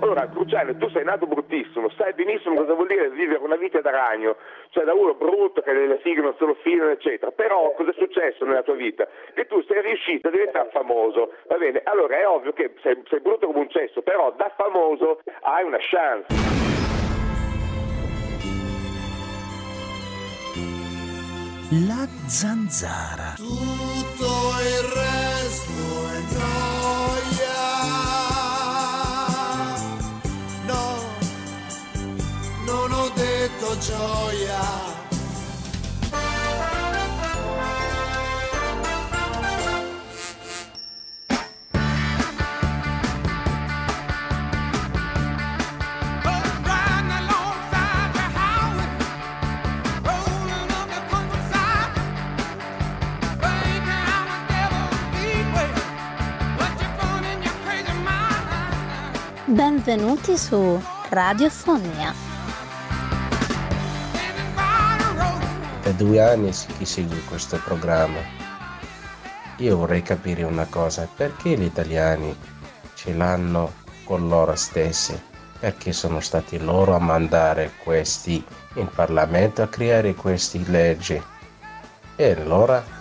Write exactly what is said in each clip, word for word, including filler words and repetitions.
Ora, Cruciani, tu sei nato bruttissimo, sai benissimo cosa vuol dire vivere una vita da ragno, cioè da uno brutto che le fighe non se lo filano, eccetera. Però cosa è successo nella tua vita? Che tu sei riuscito a diventare famoso, va bene? Allora è ovvio che sei, sei brutto come un cesso, però da famoso hai una chance. La zanzara. Tutto il resto è gioia. No, non ho detto gioia. Benvenuti su Radio Fonia. Da due anni che seguo questo programma. Io vorrei capire una cosa, perché gli italiani ce l'hanno con loro stessi? Perché sono stati loro a mandare questi in Parlamento a creare queste leggi? E allora?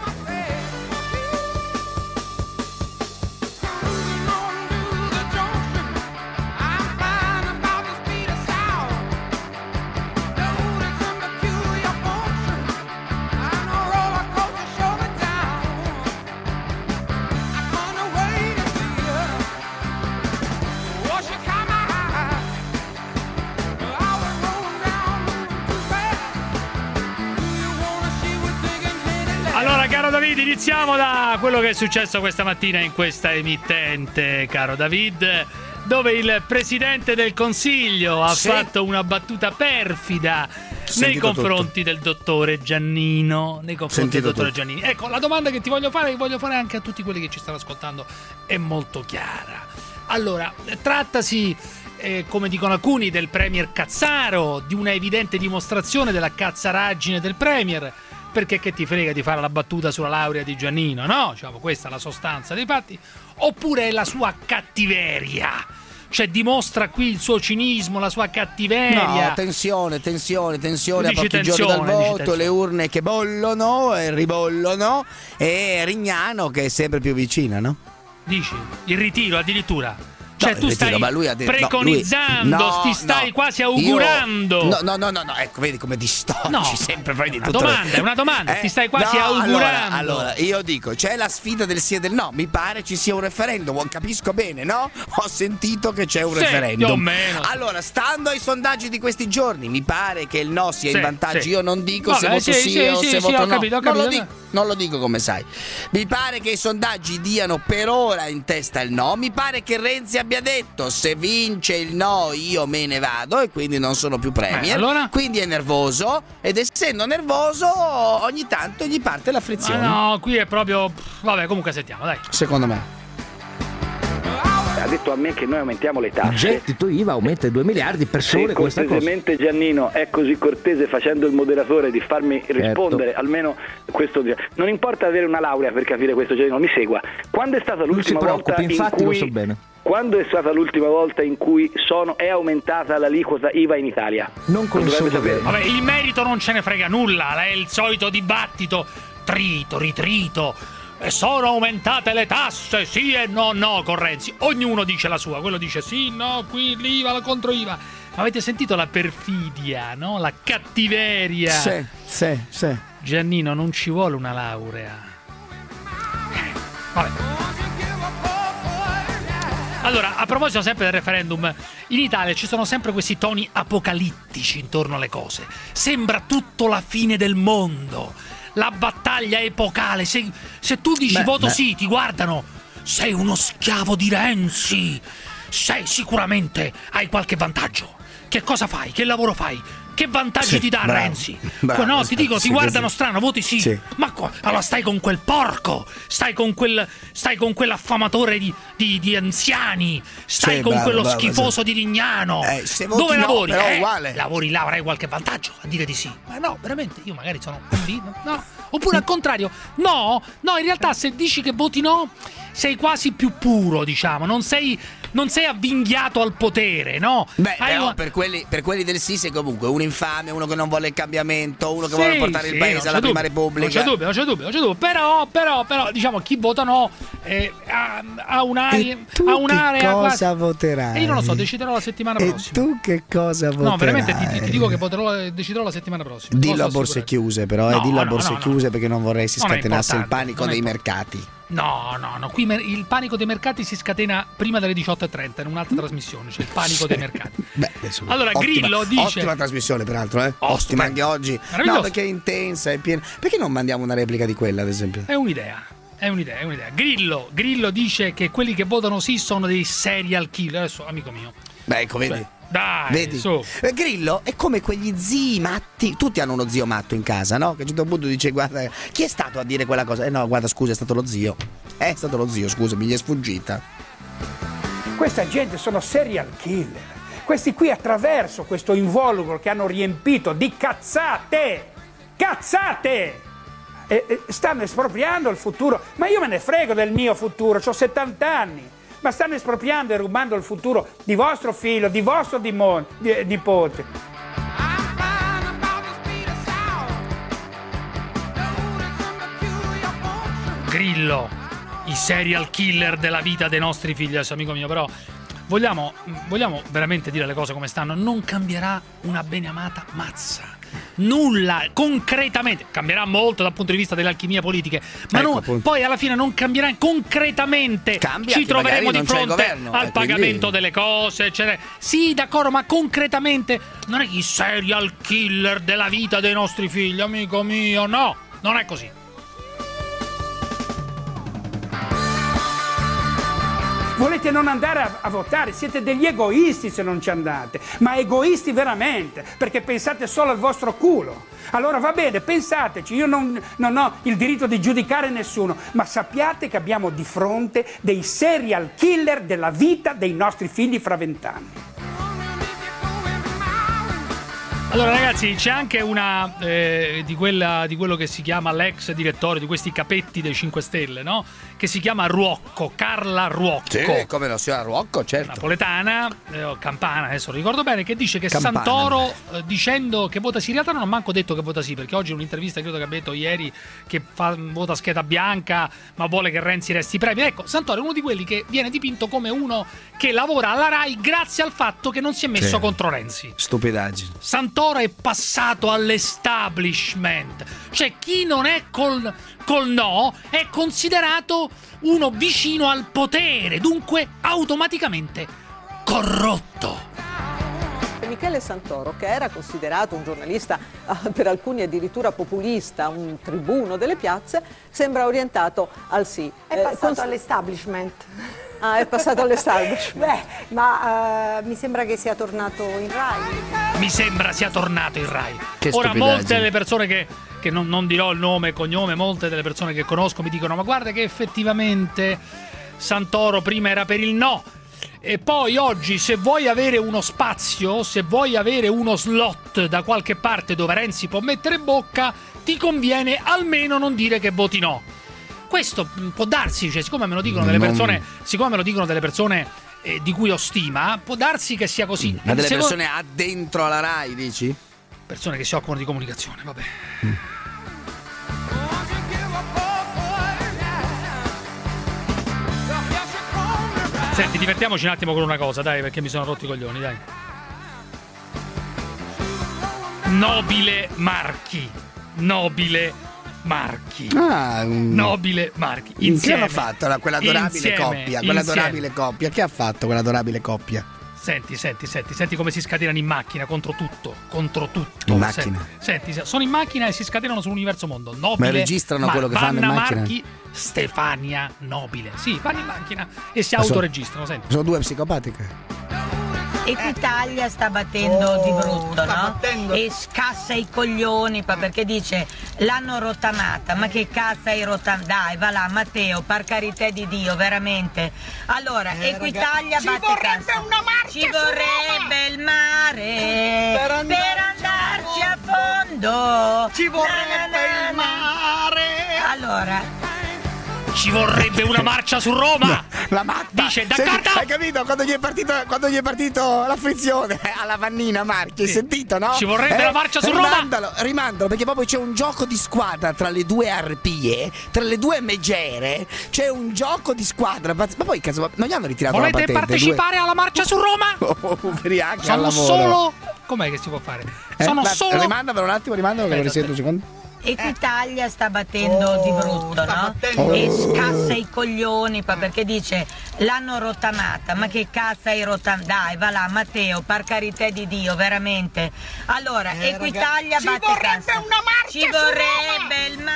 Iniziamo da quello che è successo questa mattina in questa emittente, caro David, dove il Presidente del Consiglio ha sì. fatto una battuta perfida Sentito nei confronti tutto. del dottore Giannino. Nei confronti Sentito del dottore tutto. Giannini. Ecco, la domanda che ti voglio fare, che voglio fare anche a tutti quelli che ci stanno ascoltando, è molto chiara. Allora, trattasi, eh, come dicono alcuni, del Premier Cazzaro, di una evidente dimostrazione della cazzaraggine del Premier. Perché che ti frega di fare la battuta sulla laurea di Giannino, no? Diciamo, questa è la sostanza dei fatti. Oppure è la sua cattiveria, cioè dimostra qui il suo cinismo, la sua cattiveria. No, tensione, tensione, tensione, a pochi tensione, giorni dal voto, le urne che bollono e ribollono e Rignano che è sempre più vicina, no? Dici, il ritiro addirittura. Cioè no, tu ritiro, stai ma lui ha detto, preconizzando, no, lui, ti stai no, quasi augurando. Io, no, no, no, no, no, ecco, vedi come distocci no, sempre fai di una tutto. Domanda, è una domanda, eh, ti stai quasi no, augurando. Allora, allora, io dico, c'è la sfida del sì e del no, mi pare ci sia un referendum, capisco bene, no? Ho sentito che c'è un sì, referendum. Più o meno. Allora, stando ai sondaggi di questi giorni, mi pare che il no sia sì, in vantaggio. Sì. Io non dico Vabbè, se voto sì, sì, sì o sì, se sì, voto ho no. capito, ho capito. Non lo dico, non lo dico come sai. Mi pare che i sondaggi diano per ora in testa il no. Mi pare che Renzi abbia detto se vince il no io me ne vado e quindi non sono più premier. Eh, allora? Quindi è nervoso ed essendo nervoso ogni tanto gli parte la frizione. Ma no, qui è proprio... Vabbè, comunque sentiamo, dai. Secondo me. Ha detto a me che noi aumentiamo le tasse. Il gettito I V A aumenta di due miliardi per sole questa cosa. Cortesemente Giannino è così cortese facendo il moderatore di farmi rispondere, certo. Almeno questo. Non importa avere una laurea per capire questo, Giannino, mi segua. Quando è stata l'ultima volta in infatti cui lo so bene. Quando è stata l'ultima volta in cui sono, è aumentata l'aliquota I V A in Italia? Non con il suo sapere. Vabbè, il merito non ce ne frega nulla, è il solito dibattito trito, ritrito. E sono aumentate le tasse, sì e no, no, con Renzi. Ognuno dice la sua, quello dice sì, no, qui l'I V A, la contro I V A. Ma avete sentito la perfidia, no? La cattiveria. Sì, sì, sì. Giannino, non ci vuole una laurea. Vabbè. Allora, a proposito sempre del referendum, in Italia ci sono sempre questi toni apocalittici intorno alle cose. Sembra tutto la fine del mondo. La battaglia epocale. Se, se tu dici beh, voto beh. sì, ti guardano. Sei uno schiavo di Renzi. Sei sicuramente hai qualche vantaggio. Che cosa fai? Che lavoro fai? Che vantaggi sì, ti dà bravo, Renzi? Bravo, no, ti dico, sì, ti guardano così. Strano, voti sì. sì. Ma co- allora stai con quel porco, stai con quel stai con quell'affamatore di, di, di anziani, stai sì, con bravo, quello bravo, schifoso sì. di Rignano. Eh, se voti Dove no, lavori? Però eh, uguale. Lavori là, avrai qualche vantaggio a dire di sì. Ma no, veramente, io magari sono no. Oppure al contrario, no, no, in realtà se dici che voti no, sei quasi più puro, diciamo, non sei, non sei avvinghiato al potere, no? Beh, Hai però una- per quelli, per quelli del sì sei comunque un infame, uno che non vuole il cambiamento, uno che Sì, vuole portare sì, il paese non c'è alla prima dubbio, repubblica. Non c'è dubbio, non c'è dubbio, non c'è dubbio. Però, però, però, diciamo, chi vota no eh, ha, ha un'area, E tu ha un'area che cosa quasi- voterai? E io non lo so, deciderò la settimana E prossima. tu che cosa voterai? No, veramente ti, ti dico che voterò, deciderò la settimana prossima. Dillo Lo a so borse sicuramente. chiuse, però, No, eh, dillo a no, borse no, no. chiuse perché non vorrei si Non è scatenasse il importante, panico non è dei importante. mercati. No, no, no, qui mer- il panico dei mercati si scatena prima delle diciotto e trenta in un'altra trasmissione, cioè il panico dei mercati. Beh, adesso- Allora, ottima- Grillo dice- Ottima trasmissione, peraltro, eh? Ottima stupendo. anche oggi. Meraviglioso. No, perché è intensa, è piena. Perché non mandiamo una replica di quella, ad esempio? È un'idea, è un'idea, è un'idea. Grillo, Grillo dice che quelli che votano sì sono dei serial killer. Adesso, amico mio, Beh, ecco, vedi. Cioè, dai, Vedi? su. Eh, Grillo è come quegli zii matti. Tutti hanno uno zio matto in casa, no? Che a un certo punto dice: guarda, chi è stato a dire quella cosa? Eh no, guarda, scusa, è stato lo zio. È stato lo zio, scusa, mi gli è sfuggita. Questa gente sono serial killer. Questi qui attraverso questo involucro che hanno riempito di cazzate, cazzate, e, e stanno espropriando il futuro. Ma io me ne frego del mio futuro, ho settanta anni. Ma stanno espropriando e rubando il futuro di vostro figlio, di vostro dimon- di, nipote. Grillo, i serial killer della vita dei nostri figli. Adesso, amico mio, però vogliamo, vogliamo veramente dire le cose come stanno. Non cambierà una beneamata mazza. Nulla, concretamente. Cambierà molto dal punto di vista delle alchimie politiche, ma Ecco, non- appunto. poi alla fine non cambierà concretamente. Cambia Ci che magari troveremo di non c'è il fronte governo, al e quindi- pagamento delle cose, eccetera. Sì, d'accordo, ma concretamente non è i serial killer della vita dei nostri figli, amico mio. No, non è così. Volete non andare a, a votare, siete degli egoisti se non ci andate, ma egoisti veramente, perché pensate solo al vostro culo. Allora va bene, pensateci, io non, non ho il diritto di giudicare nessuno, ma sappiate che abbiamo di fronte dei serial killer della vita dei nostri figli fra vent'anni. Allora ragazzi, c'è anche una eh, di, quella, di quello che si chiama l'ex direttore di questi capetti dei cinque Stelle, no? Che si chiama Ruocco, Carla Ruocco. Sì, come lo signora Ruocco, certo. Napoletana, eh, o campana, adesso ricordo bene, che dice che Campana. Santoro eh, dicendo che vota sì, in realtà non ha manco detto che vota sì, perché oggi in un'intervista credo che abbia detto ieri che fa, vota scheda bianca ma vuole che Renzi resti premio. Ecco, Santoro è uno di quelli che viene dipinto come uno che lavora alla Rai grazie al fatto che non si è messo Sì. contro Renzi. Stupidaggine. Santoro è passato all'establishment, cioè chi non è col, col no è considerato uno vicino al potere, dunque automaticamente corrotto. Michele Santoro, che era considerato un giornalista eh, per alcuni addirittura populista, un tribuno delle piazze, sembra orientato al sì. È Eh, passato cons- all'establishment. Ah, è passato all'establishment. Beh, ma eh, mi sembra che sia tornato in Rai. Mi sembra sia tornato in Rai. Che Ora stupidaggine. molte delle persone che, che non, non dirò il nome e cognome, molte delle persone che conosco mi dicono ma guarda che effettivamente Santoro prima era per il no. E poi oggi se vuoi avere uno spazio, se vuoi avere uno slot da qualche parte dove Renzi può mettere bocca, ti conviene almeno non dire che voti no. Questo mh, può darsi, cioè siccome me lo dicono delle Non- persone, siccome me lo dicono delle persone eh, di cui ho stima, può darsi che sia così. Ma delle Secondo- persone a dentro alla Rai, dici? persone che si occupano di comunicazione, vabbè. Senti, divertiamoci un attimo con una cosa, dai, perché mi sono rotti i coglioni, dai. Nobile Marchi. Nobile Marchi. Ah, un... Nobile Marchi. Che Insieme. hanno fatto la- quell'adorabile Insieme, coppia? Quell'adorabile insieme. coppia. Che ha fatto quell'adorabile coppia? Senti, senti, senti, senti come si scatenano in macchina contro tutto, contro tutto. In macchina? Senti, senti, sono in macchina e si scatenano sull'universo mondo. Nobile, Ma registrano Ma- quello che fanno in Vanna macchina? Marchi, Stefania Nobile. Sì, vanno in macchina e si Ma so- autoregistrano, senti. Sono due psicopatiche. Equitalia sta battendo di brutto, no? E scassa i coglioni pa- perché dice l'hanno rottamata, ma che cazzo hai rottamato? Dai, va là, Matteo, per carità di Dio, veramente. Allora, Equitalia Ci batte vorrebbe cassa. una marcia Ci su vorrebbe il mare Per andarci andarci a fondo. Ci vorrebbe Na, na, na, il na. mare. Allora, Ci vorrebbe una marcia su Roma. No, la matta. Dice Senti, d'accordo. hai capito quando gli è partito quando gli è partito la frizione alla Vannina Marchi, hai Sì. sentito, no? Ci vorrebbe la marcia su Roma. Rimandalo, rimandalo, perché proprio c'è un gioco di squadra tra le due arpie, tra le due megere, c'è un gioco di squadra. Ma poi cazzo, non gli hanno ritirato Volete la patente? partecipare alla marcia su Roma? Due... ubriachi al Sono lavoro. solo. Com'è che si può fare? Eh, Sono ma- solo. Rimandamelo un attimo, rimandamelo che lo risento un secondo. Equitalia sta battendo di brutto, no? E scassa i coglioni pa- perché dice l'hanno rottamata, ma che cazzo hai rottamata? Dai, va là, Matteo, per carità di Dio, veramente. Allora, Eh, Equitalia ragazzi, batte ci vorrebbe cassa. una marcia Ci su vorrebbe il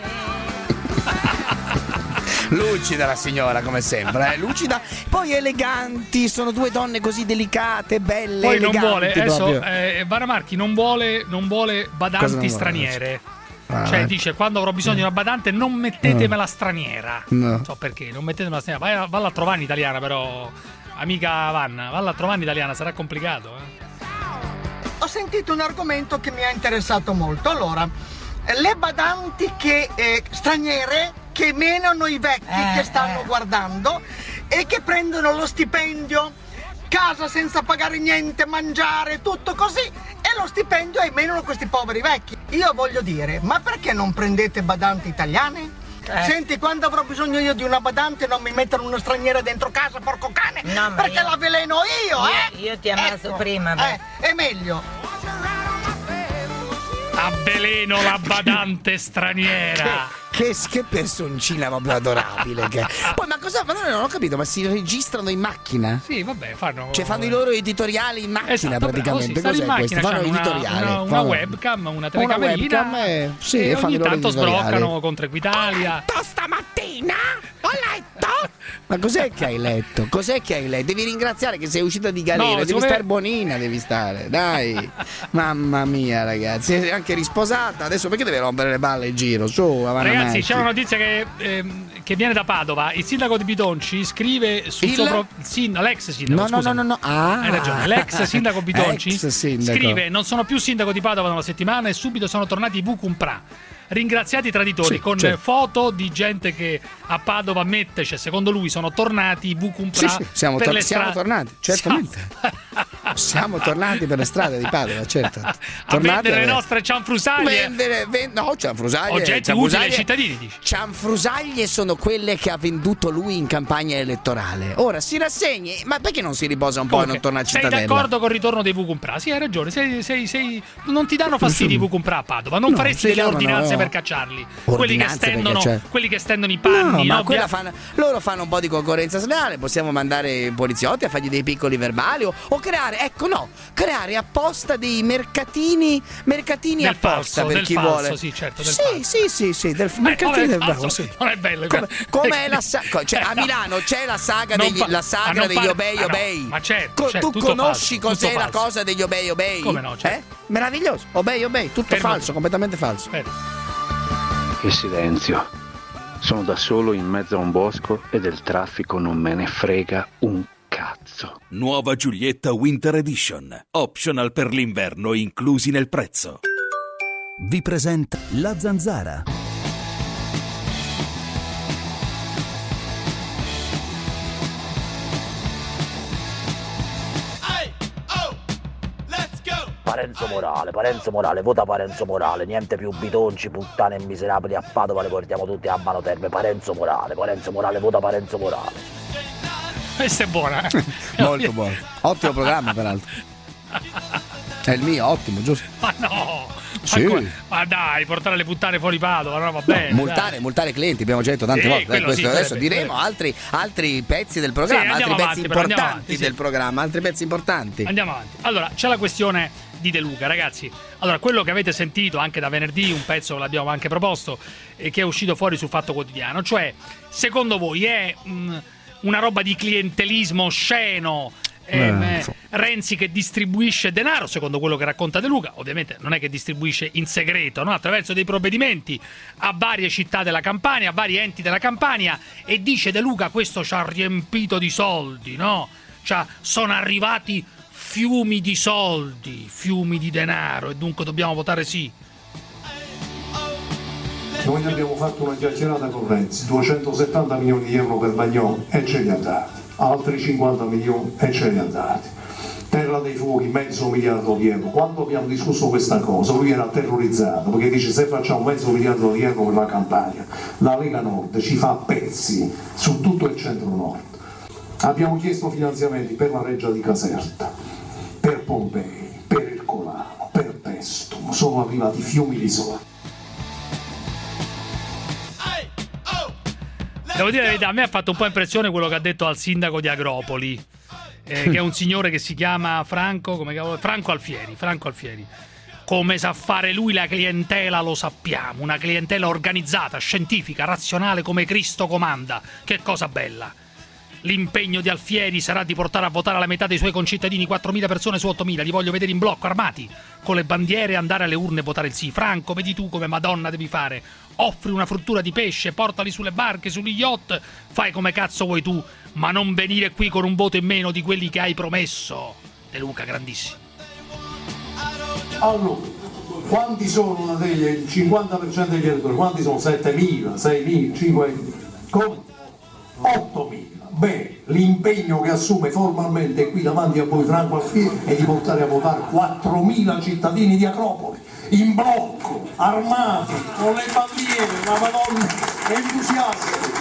mare. Lucida la signora, come sempre, eh? Lucida. Poi eleganti, sono due donne così delicate, belle, Poi non eleganti vuole, adesso proprio. eh, Vara Marchi non vuole, non vuole Cosa badanti non vuole? straniere. Ah, Cioè eh. dice quando avrò bisogno di una badante non mettetemela straniera. No. Non so perché, non mettetemela straniera. Vai a- Valla a trovare in italiana però, amica Vanna, valla a trovare in italiana, sarà complicato. Eh. Ho sentito un argomento che mi ha interessato molto. Allora, le badanti che, eh, straniere che menano i vecchi Eh, che stanno eh. guardando e che prendono lo stipendio, casa senza pagare niente, mangiare, tutto così, e lo stipendio e menano questi poveri vecchi. Io voglio dire, ma perché non prendete badanti italiane? Eh. Senti, quando avrò bisogno io di una badante non mi mettono una straniera dentro casa, porco cane, No, ma perché io- la veleno io, io- eh? io ti ammazzo Ecco, prima, beh. eh, è meglio. Avveleno la badante straniera. Che, che personcina proprio adorabile che... Poi ma cosa? Ma non ho capito, ma si registrano in macchina? Sì, vabbè, fanno. Cioè fanno i loro editoriali in macchina Esatto, praticamente. bravo, sì, stanno in Cos'è macchina, questo? Fanno c'hanno una, editoriali. una, una fanno- webcam, una Una telecamerina webcam, eh, sì, e e fanno ogni i loro tanto editoriali. sbroccano contro Equitalia. Stamattina ho letto. Ma cos'è che hai letto? Cos'è che hai letto? Devi ringraziare che sei uscita di galera, No, devi siccome- stare buonina, devi stare. Dai. Mamma mia, ragazzi, sei anche risposata. Adesso perché deve rompere le balle in giro? Su, avanti. Ragazzi, c'è una notizia che, ehm, che viene da Padova. Il sindaco di Bitonci scrive sul Il? suo pro- sin- l'ex sindaco. No, no, scusa. no, no, no. Ah. Hai ragione. L'ex sindaco Bitonci Ex sindaco. scrive: non sono più sindaco di Padova da una settimana e subito sono tornati i Vucumpra. Ringraziati i traditori, Sì, con certo. foto di gente che a Padova ammette, cioè secondo lui sono tornati i Vucumpra. Sì, sì, siamo, per tor- le siamo stra- tornati, certamente. Siamo tornati per le strade di Padova, certo. a Tornati vendere le a- nostre cianfrusaglie. Vendere, ven- no, cianfrusaglie. Oggetti cianfrusaglie- utili ai cittadini, dici. Cianfrusaglie sono quelle che ha venduto lui in campagna elettorale. Ora si rassegni, ma perché non si riposa un po' e non torna a Sei Cittadella? d'accordo con il ritorno dei Vucumpra? Sì, hai ragione. Sei, sei, sei... Non ti danno fastidio i Vucumpra a Padova. Non No, faresti si delle chiamano- ordinanze per cacciarli. Quelli che, Ordinanze per stendono, cacciare. quelli che stendono i No, panni. ma no? quella Via- fanno- loro fanno un po' di concorrenza sleale. Possiamo mandare i poliziotti a fargli dei piccoli verbali o, o creare, ecco no, creare apposta dei mercatini, mercatini Del apposta falso, per del chi falso, vuole. sì, certo, del sì, falso. sì, sì, sì, del Eh, mercatino come del falso, bravo, sì. non è bello. Come, come è la sa- co- cioè, a Milano c'è la saga Non degli, fa- la ah, sagra non degli pare- obei ah, no, obei. ma certo, Co- certo, tu tutto conosci falso, cos'è tutto la falso. cosa degli obei obei? Come no, certo. Eh? Meraviglioso. Obei obei, tutto Fermo. falso, completamente falso. Che silenzio. Sono da solo in mezzo a un bosco e del traffico non me ne frega un cazzo. Nuova Giulietta Winter Edition. Optional per l'inverno inclusi nel prezzo. Vi presenta La Zanzara. Parenzo Morale, Parenzo Morale, vota Parenzo Morale, niente più bitonci, puttane e miserabili a Padova, le portiamo tutti a mano terme. Parenzo Morale, Parenzo Morale, vota Parenzo Morale. Questa è buona. eh. Molto buono. Ottimo programma, peraltro. È il mio, ottimo, giusto? Ma no! Sì. Ma, come- ma dai, portare le puttane fuori Padova, no, va bene. multare, dai. multare clienti, abbiamo già detto tante Sì, volte. eh, quello questo. sì, Adesso sarebbe- diremo sarebbe. altri, altri pezzi del programma, Sì, altri andiamo pezzi avanti, però, andiamo importanti avanti, sì. del programma, altri pezzi importanti. Andiamo avanti. Allora, c'è la questione di De Luca, ragazzi. Allora, quello che avete sentito anche da venerdì, un pezzo che l'abbiamo anche proposto e che è uscito fuori sul Fatto Quotidiano, cioè, secondo voi è mh, una roba di clientelismo osceno? ehm, Eh, so. Renzi che distribuisce denaro, secondo quello che racconta De Luca, ovviamente non è che distribuisce in segreto, no? Attraverso dei provvedimenti a varie città della Campania, a vari enti della Campania, e dice De Luca questo ci ha riempito di soldi, no? Cioè, sono arrivati fiumi di soldi, fiumi di denaro, e dunque dobbiamo votare sì. Noi abbiamo fatto una chiacchierata con Renzi, duecentosettanta milioni di euro per Bagnoli e ce li ha dati, altri cinquanta milioni e ce li ha dati. Terra dei Fuochi, mezzo miliardo di euro. Quando abbiamo discusso questa cosa, lui era terrorizzato perché dice: se facciamo mezzo miliardo di euro per la Campania, la Lega Nord ci fa pezzi su tutto il centro-nord. Abbiamo chiesto finanziamenti per la Reggia di Caserta, per Pompei, per Ercolano, per Pestum. Sono arrivati fiumi di soldi. Devo dire la verità, a me ha fatto un po' impressione quello che ha detto al sindaco di Agropoli, eh, che è un signore che si chiama Franco, come cavolo, Franco Alfieri, Franco Alfieri. Come sa fare lui la clientela lo sappiamo, una clientela organizzata, scientifica, razionale come Cristo comanda. Che cosa bella. L'impegno di Alfieri sarà di portare a votare la metà dei suoi concittadini, quattromila persone su ottomila, li voglio vedere in blocco, armati, con le bandiere, andare alle urne e votare il sì. Franco, vedi tu come Madonna devi fare. Offri una fruttura di pesce, portali sulle barche, sugli yacht, fai come cazzo vuoi tu, ma non venire qui con un voto in meno di quelli che hai promesso. De Luca, grandissimo. Allora, quanti sono degli, il cinquanta per cento degli elettori? Quanti sono? settemila, seimila, cinquemila? Come? ottomila. Beh, l'impegno che assume formalmente qui davanti a voi Franco Alfieri è di portare a votare quattromila cittadini di Acropoli, in blocco, armati, con le bandiere, la Madonna, entusiasti.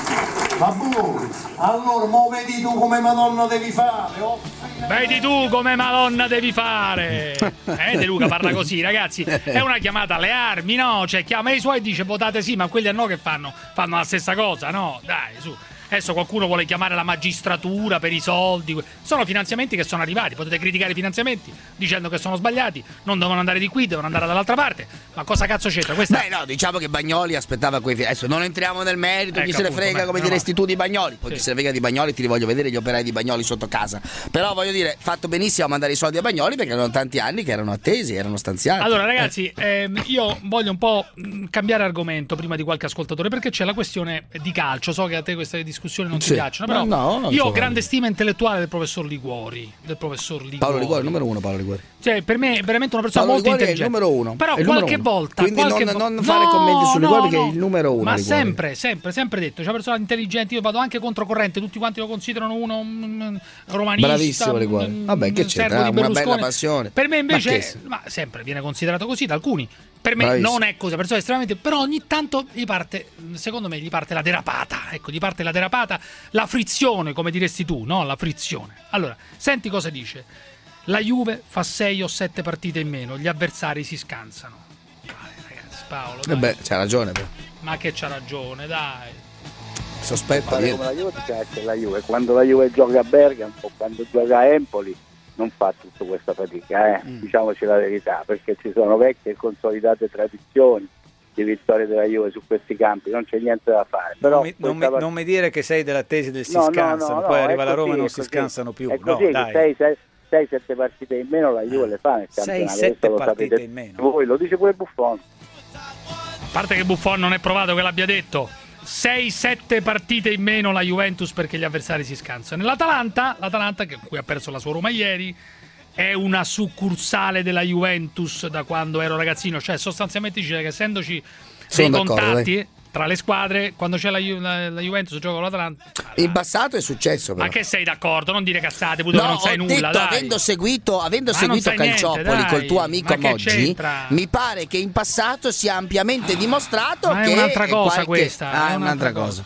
Va buono. Allora, mo vedi tu come Madonna devi fare. Oh. Vedi tu come Madonna devi fare. Eh, De Luca parla così, ragazzi. È una chiamata alle armi, no? Cioè, chiama i suoi e dice votate sì, ma quelli a no che fanno? Fanno la stessa cosa, no? Dai, su. Adesso qualcuno vuole chiamare la magistratura per i soldi. Sono finanziamenti che sono arrivati. Potete criticare i finanziamenti dicendo che sono sbagliati, non devono andare di qui, devono andare dall'altra parte. Ma cosa cazzo c'entra? Questa... Beh, no, diciamo che Bagnoli aspettava quei. Adesso non entriamo nel merito, ecco, chi se ne appunto, frega, beh, come no, diresti tu di Bagnoli. Poi sì. Chi se ne frega di Bagnoli, ti li voglio vedere gli operai di Bagnoli sotto casa. Però voglio dire, fatto benissimo a mandare i soldi a Bagnoli perché erano tanti anni che erano attesi, erano stanziati. Allora, ragazzi, ehm, io voglio un po' cambiare argomento prima di qualche ascoltatore, perché c'è la questione di calcio. So che a te queste discussioni non ti Sì. piacciono. Però no, non io so ho grande stima intellettuale del professor Liguori, del professor Liguori. Paolo Liguori, numero uno Paolo Liguori. Cioè, per me è veramente una persona Paolo molto Liguori è il intelligente. numero uno. Però È il qualche numero uno. volta, Quindi qualche non, vo- non fare no, commenti su Liguori no, perché no. è il numero uno. Ma Liguori. sempre, sempre, sempre detto, c'è una persona intelligente, io vado anche controcorrente, tutti quanti lo considerano uno um, romanista. Bravissimo Liguori. Un, Vabbè, che un c'è? servo di Una Berlusconi. bella passione. Per me invece, Ma che- ma sempre viene considerato così da alcuni. Per me Bravissimo. non è così, persone estremamente, però ogni tanto gli parte, secondo me gli parte la derapata, ecco, gli parte la derapata, la frizione, come diresti tu, no? La frizione. Allora, senti cosa dice. La Juve fa sei o sette partite in meno, gli avversari si scansano. Dai, ragazzi, Paolo, dai. Eh beh, c'ha ragione però. Ma che c'ha ragione, dai. Sospetta Fare niente. come la Juve c'è la Juve. Quando la Juve gioca a Bergamo o quando gioca a Empoli non fa tutta questa fatica, eh? mm. diciamoci la verità, perché ci sono vecchie e consolidate tradizioni di vittorie della Juve su questi campi, non c'è niente da fare. Però non, mi, non, mi, part... non mi dire che sei della tesi del si no, scansano, no, no, poi no, arriva la così, Roma e non si così. scansano più. È così, no, dai. sei sette partite in meno la Juve le fa nel campionato. sei sette lo partite sapete in meno. voi, lo dice pure Buffon. A parte che Buffon non è provato che l'abbia detto. sei sette partite in meno la Juventus perché gli avversari si scansano. L'Atalanta, l'Atalanta che cui ha perso la sua Roma ieri, è una succursale della Juventus da quando ero ragazzino, cioè sostanzialmente dice che essendoci dei Sono d'accordo, contatti dai. tra le squadre, quando c'è la, Ju- la, la Juventus gioca con l'Atalanta. In passato è successo però. Ma che sei d'accordo? Non dire cazzate, pure No, che non sai ho nulla, detto, dai. avendo seguito, avendo Ma non seguito sai niente, Calciopoli dai. col tuo amico Ma che Moggi, c'entra? mi pare che in passato sia ampiamente dimostrato Ma è che un'altra cosa qualche... questa, Ah, è è un'altra un'altra cosa.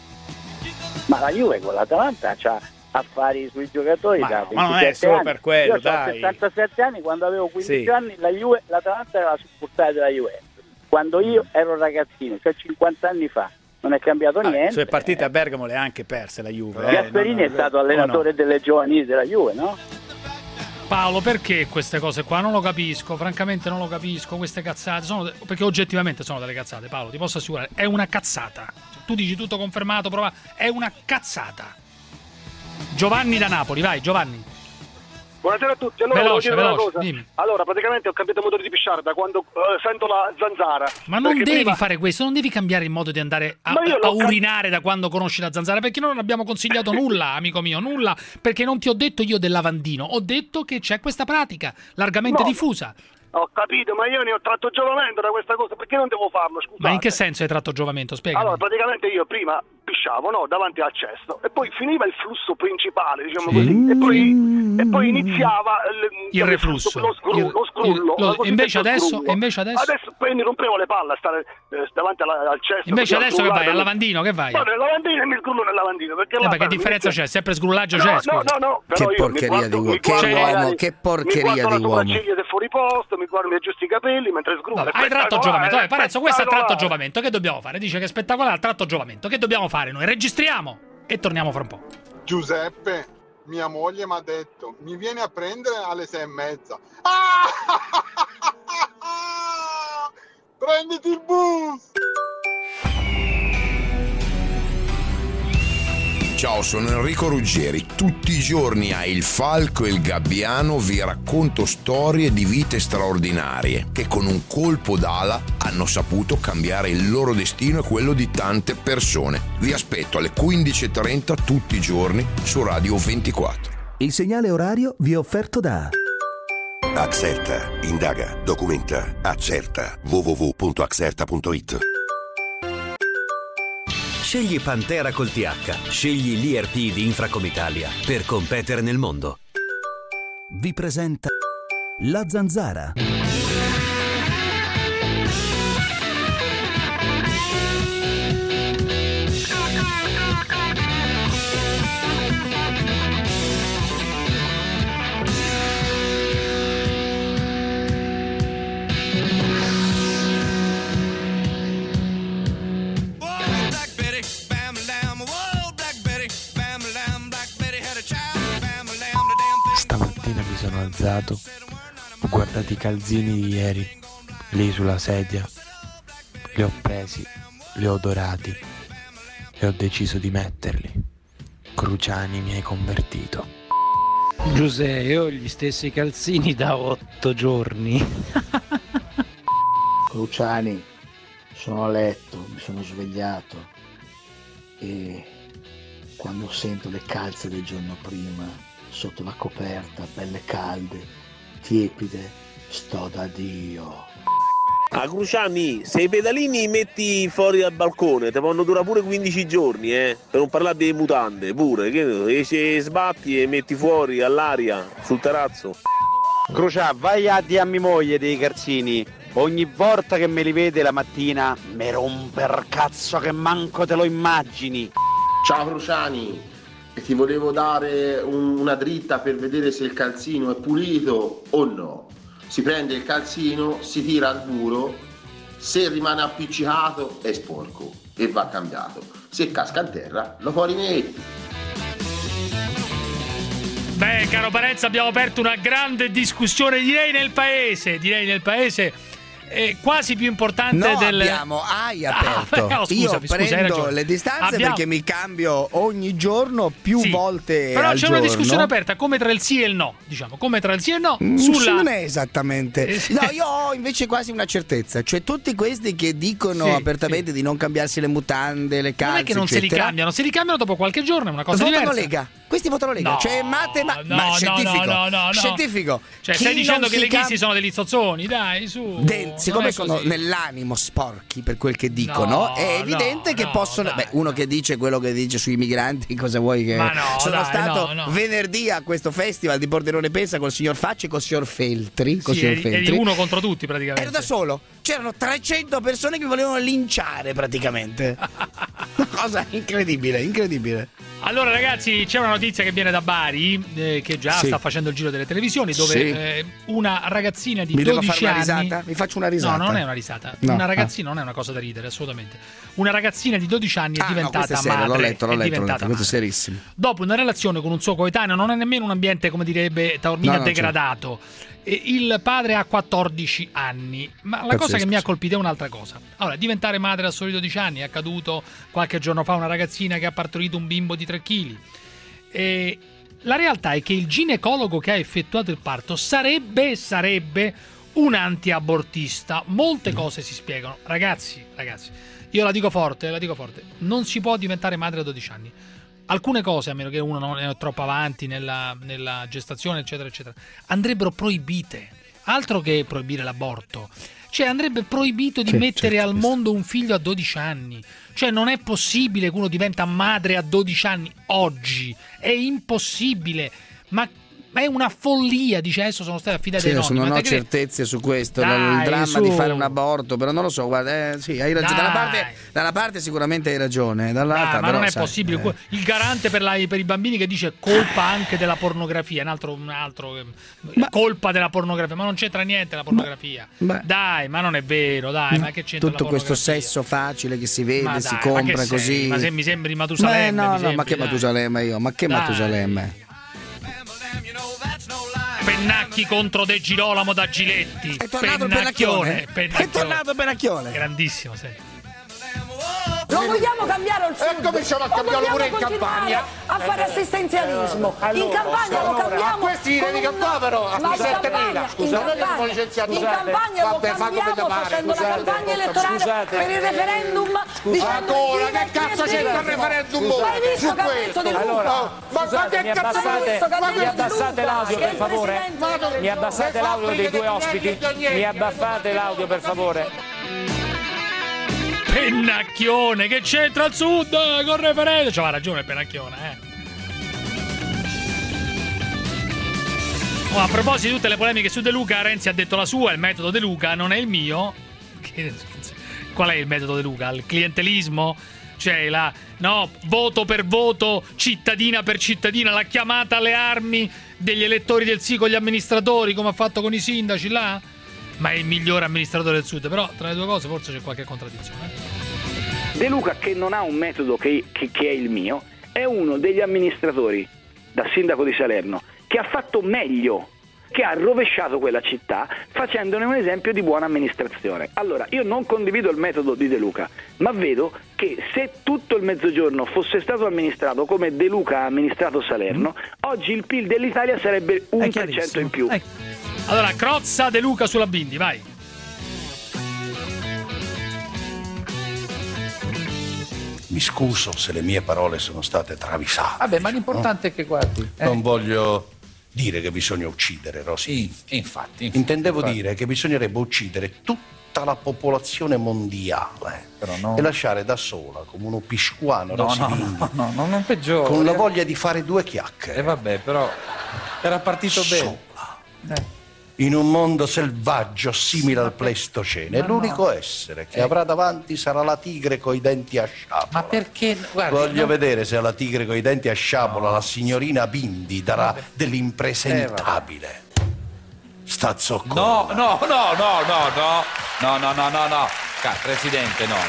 Ma la Juve con l'Atalanta c'ha affari sui giocatori Ma da no, ma non è ventisette solo anni. per quello, Io ho dai. settantasette anni, quando avevo quindici Sì. anni la Juve, l'Atalanta era la succursale della Juventus. Quando io ero ragazzino, cioè cinquanta anni fa, non è cambiato Ah, niente. le sue partite a Bergamo le ha anche perse la Juve. eh, Gasperini no, no, è stato o allenatore no? delle giovanili della Juve, no? Paolo, perché queste cose qua? Non lo capisco, francamente non lo capisco, queste cazzate, sono de- perché oggettivamente sono delle cazzate, Paolo, ti posso assicurare, è una cazzata. Cioè, tu dici tutto confermato, provato, è una cazzata. Giovanni da Napoli, vai Giovanni. Buonasera a tutti, allora Veloce, volevo dire veloce, una cosa. dimmi. Allora, praticamente ho cambiato modo di pisciare da quando eh, sento la zanzara. Ma non Perché devi prima- fare questo, non devi cambiare il modo di andare a, Ma io a l'ho cam- urinare da quando conosci la zanzara, perché noi non abbiamo consigliato nulla, amico mio, nulla, perché non ti ho detto io del lavandino, ho detto che c'è questa pratica largamente No. diffusa. Ho capito, ma io ne ho tratto giovamento da questa cosa, perché non devo farlo, scusate? Ma in che senso hai tratto giovamento? Spiegami. Allora, praticamente io prima pisciavo, no, davanti al cesto, e poi finiva il flusso principale, diciamo Sì. così, e poi, e poi iniziava il, Il reflusso. lo, scru- Il- lo scrullo. il- lo- lo cosiddetto invece adesso- scrullo. e invece adesso? Adesso poi mi rompevo le palle a stare eh, davanti alla- al cesto. Invece così, adesso che vai? scrullato. Al lavandino? Che vai? No, nel lavandino e mi scrullo nel lavandino. Perché, Eh, là, beh, che mi differenza mette- c'è? Sempre sgrullaggio No, c'è? no, scusa. no, no, però Che io mi porcheria guardo- di uomo, mi che guardo uomo, magari- che mi porcheria guardo di la uomo. sopracciglia se fuori posto, mi guardo, mi aggiusto i capelli mentre sgrullo. Vabbè, È hai tratto spettacolare, giovamento. Vabbè, è Parenzo, questo è tratto spettacolare. giovamento. Che dobbiamo fare? Dice che è spettacolare, ha tratto giovamento. Che dobbiamo fare noi? Registriamo e torniamo fra un po'. Giuseppe, mia moglie mi ha detto, mi vieni a prendere alle sei e mezza. Ah! Prenditi il bus! Ciao, sono Enrico Ruggeri. Tutti i giorni a Il Falco e il Gabbiano vi racconto storie di vite straordinarie che con un colpo d'ala hanno saputo cambiare il loro destino e quello di tante persone. Vi aspetto alle quindici e trenta tutti i giorni su Radio ventiquattro. Il segnale orario vi è offerto da Axerta, indaga, documenta, accerta. w w w punto axerta punto it. Scegli Pantera col T H, scegli l'I R P di Infracom Italia per competere nel mondo. vi presenta La Zanzara. Stamattina mi sono alzato, ho guardato i calzini di ieri, lì sulla sedia, li ho presi, li ho odorati e ho deciso di metterli. Cruciani mi hai convertito. Giuseppe, io ho gli stessi calzini da otto giorni. Cruciani, sono a letto, mi sono svegliato e quando sento le calze del giorno prima sotto la coperta, belle calde, tiepide, sto da Dio. A Cruciani, se i pedalini metti fuori dal balcone, ti possono durare pure quindici giorni, eh? Per non parlare delle mutande, pure, che e se sbatti e metti fuori all'aria, sul terrazzo. Crucià, vai a dire a mia moglie dei calzini. Ogni volta che me li vede la mattina, mi rompe il cazzo che manco te lo immagini. Ciao Cruciani, ti volevo dare un- una dritta per vedere se il calzino è pulito o no. Si prende il calzino, si tira al muro, se rimane appiccicato è sporco e va cambiato. Se casca in terra lo puoi rimettere. Beh, caro Parenzo, abbiamo aperto una grande discussione, direi nel paese, direi nel paese. È quasi più importante No, del... abbiamo, hai aperto. Ah, no, scusami, Io scusa, hai prendo ragione. le distanze Abbiamo- perché mi cambio ogni giorno più Sì, volte Però al c'è giorno. una discussione aperta, come tra il sì e il no, diciamo, come tra il sì e il no, Mm, sulla... Non è esattamente. Eh, sì. No, io ho invece quasi una certezza. Cioè, tutti questi che dicono Sì, apertamente di non cambiarsi le mutande, le calze, Non è che non se li eccetera, cambiano, se li cambiano dopo qualche giorno, è una cosa votano diversa. Lega. Questi votano Lega. No, cioè, matema- no, ma no, scientifico. no, no, no, no. Scientifico. Cioè, Chi stai dicendo non che si le leghisti cam- sono degli zozzoni, dai, su. De- non siccome è sono così. nell'animo sporchi per quel che dicono, No, è evidente no, che no, possono. Beh, uno che dice quello che dice sui migranti, cosa vuoi che. Ma no, sono dai, stato no, no. venerdì a questo festival di Pordenone Pensa col signor Facci e col signor Feltri. Col Sì, signor eri, Feltri. eri uno contro tutti praticamente. Ero da solo. C'erano trecento persone che mi volevano linciare praticamente. Una cosa incredibile, incredibile. Allora ragazzi, c'è una notizia che viene da Bari, eh, che già Sì. sta facendo il giro delle televisioni, dove Sì. eh, una ragazzina di Mi devo dodici fare una anni... risata? Mi faccio una risata? No, non è una risata. No, Una ah. ragazzina non è una cosa da ridere, assolutamente. Una ragazzina di dodici anni è Ah, no, diventata questo è serio, madre. l'ho letto, l'ho è letto, l'ho diventata letto, questo è madre. serissimo. Dopo una relazione con un suo coetaneo, non è nemmeno un ambiente, come direbbe Taormina, No, no, degradato. E il padre ha quattordici anni. Ma la cosa Pazzesco, che mi ha sì. colpito è un'altra cosa. Allora, diventare madre a soli dodici anni è accaduto qualche giorno fa a una ragazzina che ha partorito un bimbo di tre chili. E la realtà è che il ginecologo che ha effettuato il parto sarebbe, sarebbe un antiabortista. Molte cose si spiegano. Ragazzi, ragazzi, io la dico forte, la dico forte. Non si può diventare madre a dodici anni. Alcune cose, a meno che uno non è troppo avanti nella, nella gestazione, eccetera, eccetera, andrebbero proibite. altro che proibire l'aborto. Cioè andrebbe proibito di C'è, mettere c'è, al mondo un figlio a dodici anni. Cioè non è possibile che uno diventa madre a dodici anni oggi. È impossibile. Ma è una follia, dice adesso sono state affidate Sì, ai nonni. non Ma ho te credi- certezze su questo, Dai, il dramma su. di fare un aborto, però non lo so, guarda, eh, sì, hai ragione. Da una, Dai. parte, da una parte sicuramente hai ragione, dall'altra Ah, ma però, non è sai, possibile. eh. Il garante per, la- per i bambini che dice colpa anche della pornografia, un altro, un altro eh, colpa della pornografia, ma non c'entra niente la pornografia. ma- dai, ma non è vero, dai, ma che c'entra Tutto la questo pornografia? sesso facile che si vede, Ma si dai, ma compra che sei? così. Ma se mi sembri Matusalemme, Ma no, mi no, sembri, ma che dai. Matusalemme io? Ma che Dai. Matusalemme? Pennacchi contro De Girolamo da Giletti. È tornato il Pennacchione, Pennacchione. È tornato Pennacchione. Grandissimo, senti. Lo vogliamo cambiare al sud? E cominciamo a O cambiarlo vogliamo pure in continuare Campania? a fare assistenzialismo. Allora, in Campania lo allora, cambiamo. a questi con dica un- qua però, a Ma in settemila, Campania, scusa, in noi abbiamo Campania, licenziato in scusate. Campania lo Vabbè, fa come cambiamo te pare, facendo scusate. la campagna elettorale Scusate. per il referendum. dicendo Ancora, viva che il cazzo c'è il trientesimo. referendum? Ma hai visto Su che ha detto questo? De Luca? Allora, ma Scusate, che mi cazzo abbassate, visto che ha mi detto abbassate De Luca, l'audio che è per il favore? presidente Mi abbassate Le l'audio dei fabbriche due di ospiti? Agnelli, Mi abbassate l'audio per favore? Pennacchione, che c'entra al sud con il referendum? C'aveva ragione il Pennacchione, eh. Oh, a proposito di tutte le polemiche su De Luca, Renzi ha detto la sua, il metodo De Luca non è il mio. Che, qual è il metodo De Luca? Il clientelismo? Cioè la no, voto per voto, cittadina per cittadina, la chiamata alle armi degli elettori del sì con gli amministratori, come ha fatto con i sindaci là? Ma è il migliore amministratore del sud, però tra le due cose forse c'è qualche contraddizione. De Luca, che non ha un metodo che, che, che è il mio, è uno degli amministratori, da sindaco di Salerno, che ha fatto meglio, che ha rovesciato quella città facendone un esempio di buona amministrazione. Allora, io non condivido il metodo di De Luca, ma vedo che se tutto il Mezzogiorno fosse stato amministrato come De Luca ha amministrato Salerno, mm. oggi il P I L dell'Italia sarebbe un per cento in più. Allora, Crozza De Luca sulla Bindi, vai. Mi scuso se le mie parole sono state travisate. Vabbè, ma l'importante no? è che guardi. Eh. Non voglio dire che bisogna uccidere, Rosy. Infatti, infatti. Intendevo infatti. dire che bisognerebbe uccidere tutta la popolazione mondiale Però no. e lasciare da sola, come uno piscuano, no, Rosy no, Bindi, no, no, no, non peggiore. con la voglia di fare due chiacchiere. E eh, vabbè, però era partito sola. bene. Eh. In un mondo selvaggio simile al Pleistocene, Ma l'unico no. essere che Eh. avrà davanti sarà la tigre coi denti a sciabola. Ma perché? Guardi, Voglio no. vedere se alla tigre coi denti a sciabola No. la signorina Bindi darà Vabbè. dell'impresentabile. Sta zoccola. No, no, no, no, no, no, no, no, no, no, no, Ca- Presidente, no,